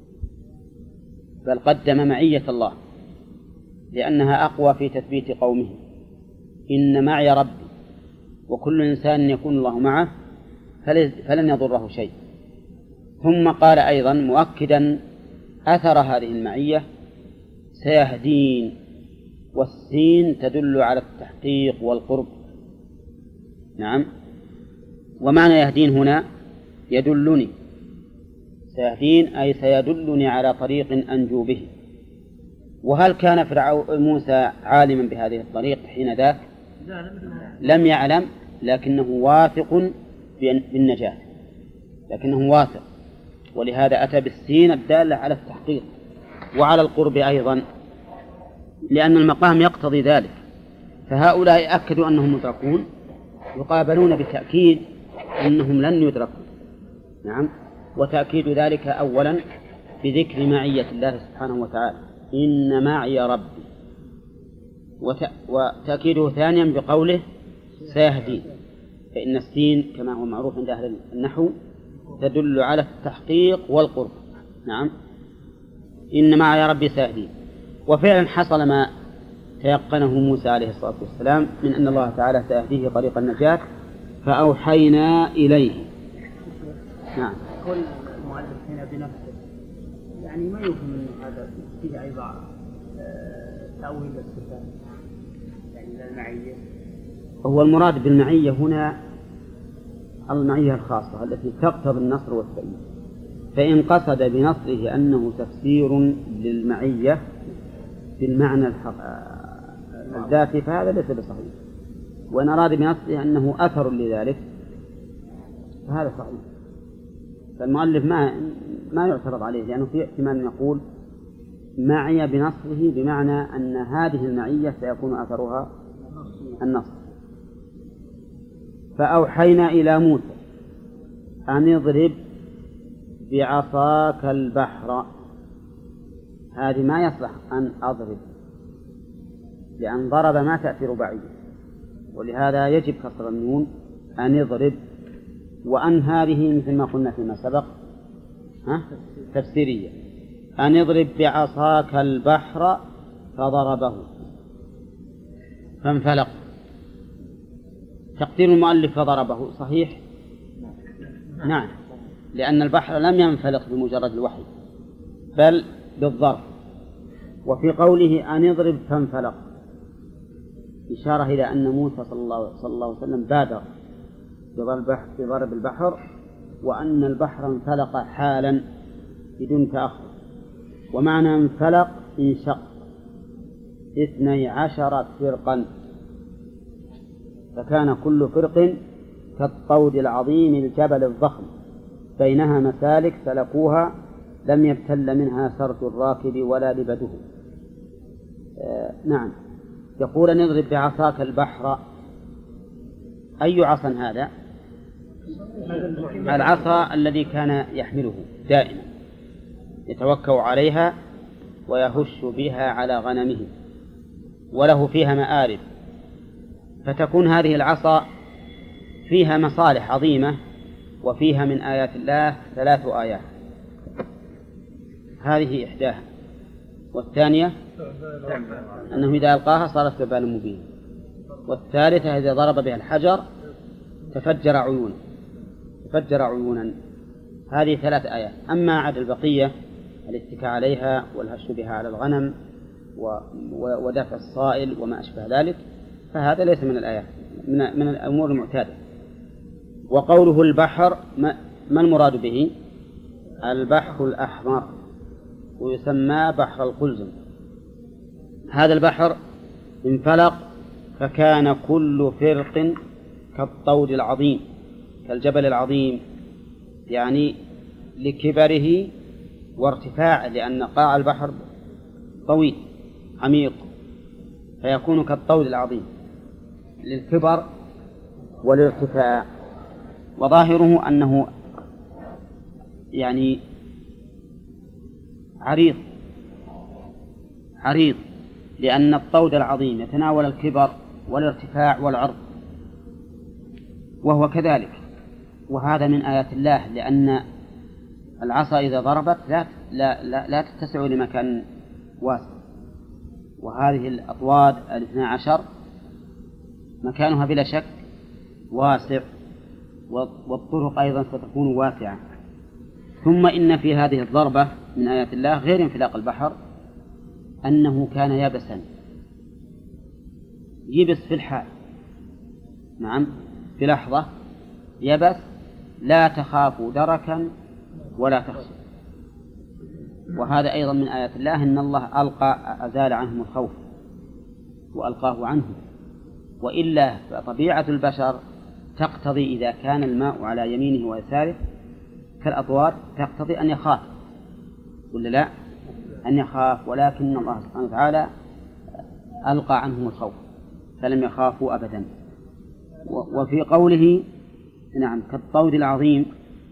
بل قدم معية الله لأنها أقوى في تثبيت قومه. إن معي ربي، وكل إنسان يكون الله معه فلن يضره شيء. ثم قال أيضا مؤكدا أثر هذه المعية: سيهدين، والسين تدل على التحقيق والقرب. نعم. ومعنى يهدين هنا يدلني، سيهدين أي سيدلني على طريق أنجو به. وهل كان موسى عالما بهذه الطريق حين ذاك؟ لم يعلم، لكنه واثق بالنجاة، لكنه واثق، ولهذا أتى بالسين الدالة على التحقيق وعلى القرب أيضا، لأن المقام يقتضي ذلك. فهؤلاء أكدوا أنهم مدركون، يقابلون بتأكيد أنهم لن يدركوا. نعم. وتأكيد ذلك أولا بذكر معية الله سبحانه وتعالى: إن معي ربي. وتأكيده ثانيا بقوله سيهدين، فإن السين كما هو معروف عند أهل النحو تدل على التحقيق والقرب. نعم. إن معي ربي سيهدين. وفعلا حصل ما تيقنه موسى عليه الصلاة والسلام من أن الله تعالى سيهديه طريق النجاة، فأوحينا إليه. نعم. قول المؤلف هنا بنفسه، يعني ما يفهم من هذا فيه أيضا تأويل الصفات، يعني المعية. هو المراد بالمعية هنا المعية الخاصة التي تقتضي النصر والتأييد، فإن قصد بنصره أنه تفسير للمعية بالمعنى الذاتي فهذا ليس بصحيح، وإن أراد بنصره أنه أثر لذلك فهذا صحيح. فالمؤلف ما يعترض عليه، لأنه في احتمال يقول معي بنصره بمعنى أن هذه المعية سيكون أثرها النصر. فأوحينا إلى موسى أن اضرب بعصاك البحر. هذه ما يصلح أن أضرب، لأن ضرب ما تأثير بعيد، ولهذا يجب كسر النون أن اضرب. وأن هذه مثل ما قلنا فيما سبق تفسيرية: أن اضرب بعصاك البحر فضربه فانفلق. تقدير المؤلف فضربه صحيح؟ نعم، لأن البحر لم ينفلق بمجرد الوحي بل بالضرب. وفي قوله أن اضرب فانفلق إشارة إلى أن موسى صلى الله عليه وسلم بادر بضرب البحر، وأن البحر انفلق حالا بدون تأخر. ومعنى انفلق انشق 12 فرقا، فكان كل فرق كالطود العظيم الجبل الضخم بينها مسالك سلكوها لم يبتل منها سرد الراكب ولا لبده. نعم. يقول أن اضرب بعصاك البحر. أي عصا هذا؟ العصا الذي كان يحمله دائما يتوكأ عليها ويهش بها على غنمه، وله فيها مآرب، فتكون هذه العصا فيها مصالح عظيمة، وفيها من آيات الله 3 آيات. هذه إحداها، والثانية أنه إذا ألقاها صارت ثعبانا مبينا، والثالثة إذا ضرب بها الحجر تفجر عيونا. هذه 3 آيات. أما عاد البقية الاتكاء عليها والهش بها على الغنم ودفع الصائل وما أشبه ذلك فهذا ليس من الآيات، من الأمور المعتادة. وقوله البحر ما المراد به؟ البحر الأحمر، ويسمى بحر القلزم. هذا البحر انفلق فكان كل فرق كالطود العظيم كالجبل العظيم، يعني لكبره وارتفاعه، لأن قاع البحر طويل عميق فيكون كالطود العظيم للكبر والارتفاع. وظاهره أنه يعني عريض، لأن الطود العظيم يتناول الكبر والارتفاع والعرض، وهو كذلك. وهذا من آيات الله، لأن العصا إذا ضربت لا تتسع لمكان واسع، وهذه الأطواد 12 مكانها بلا شك واسع، والطرق أيضا ستكون واسعة. ثم إن في هذه الضربة من آيات الله غير انفلاق البحر أنه كان يبسا، يبس في الحال، نعم، في لحظة يبس، لا تخافوا دركا ولا تخشوا. وهذا أيضا من آيات الله، إن الله أزال عنهم الخوف وألقاه عنهم. وإلا فطبيعة البشر تقتضي إذا كان الماء على يمينه ويساره كالأطوار تقتضي أن يخاف، ولا لا؟ أن يخاف، ولكن الله سبحانه وتعالى ألقى عنهم الخوف فلم يخافوا أبدا. وفي قوله نعم كالطود العظيم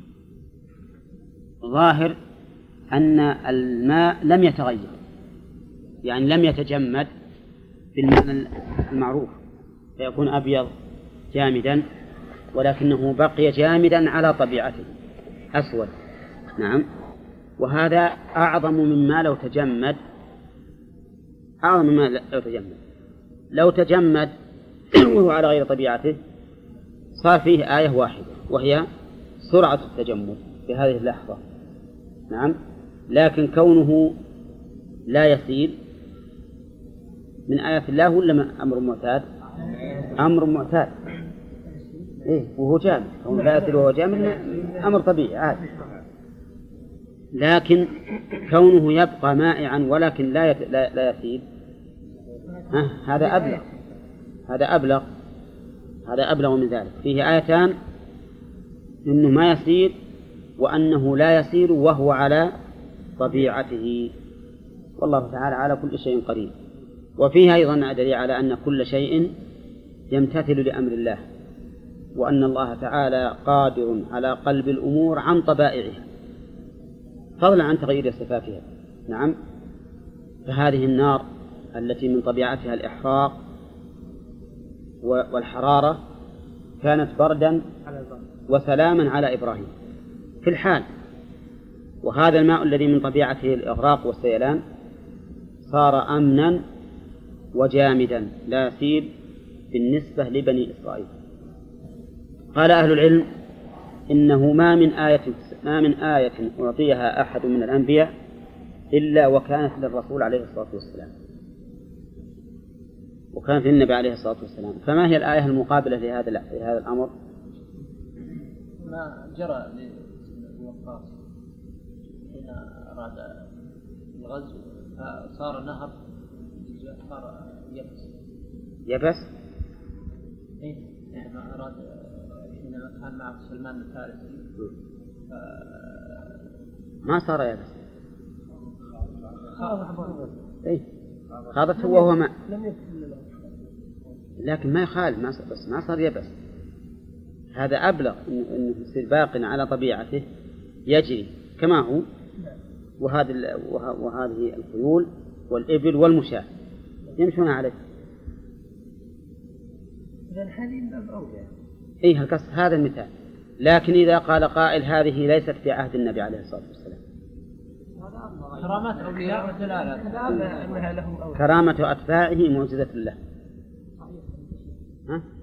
ظاهر أن الماء لم يتغير، يعني لم يتجمد بالمعنى المعروف فيكون أبيض جامدا، ولكنه بقي جامدا على طبيعته أسود، نعم. وهذا أعظم مما لو تجمد، أعظم مما لو تجمد وهو على غير طبيعته صار فيه آية واحدة وهي سرعة التجمد في هذه اللحظة، نعم. لكن كونه لا يسيل من آيات الله ولا أمر معتاد؟ أمر معتاد، إيه، وهو جامد، كونه لا يسيل وهو جامد أمر طبيعي عادي. لكن كونه يبقى مائعا ولكن لا يسيل، هذا أبلغ من ذلك. فيه آيتان، إنه ما يسيل وأنه لا يسير وهو على طبيعته، والله تعالى على كل شيء قدير. وفيها أيضا دليل على أن كل شيء يمتثل لأمر الله، وأن الله تعالى قادر على قلب الأمور عن طبائعها فضلا عن تغيير صفاتها، نعم. فهذه النار التي من طبيعتها الإحراق والحرارة كانت بردا وسلاما على إبراهيم في الحال، وهذا الماء الذي من طبيعته الإغراق والسيلان صار أمنا وجامدا لا يسيل بالنسبة لبني إسرائيل. قال أهل العلم إنه ما من آية أعطيها أحد من الأنبياء إلا وكانت للرسول عليه الصلاة والسلام، وكانت للنبي عليه الصلاة والسلام. فما هي الآية المقابلة لهذا الأمر؟ ما جرى لابن وقاص حين أراد الغزو فصار نهر صار يبس. إيه، ما أراد حينما كان مع سلمان الفارسي ما صار يبس، إيه، خاضته وهو ماء، لكن ما يخالف، بس ما صار يبس. هذا أبلغ إنه يصير باق على طبيعته يجري كما هو. وهذه الخيول والإبل والمشاة يمشون عليه. إيه القصد هذا المثال. لكن إذا قال قائل هذه ليست في عهد النبي عليه الصلاة والسلام، كرامات أولياء ودلالات، كرامة أتباعه معجزة له.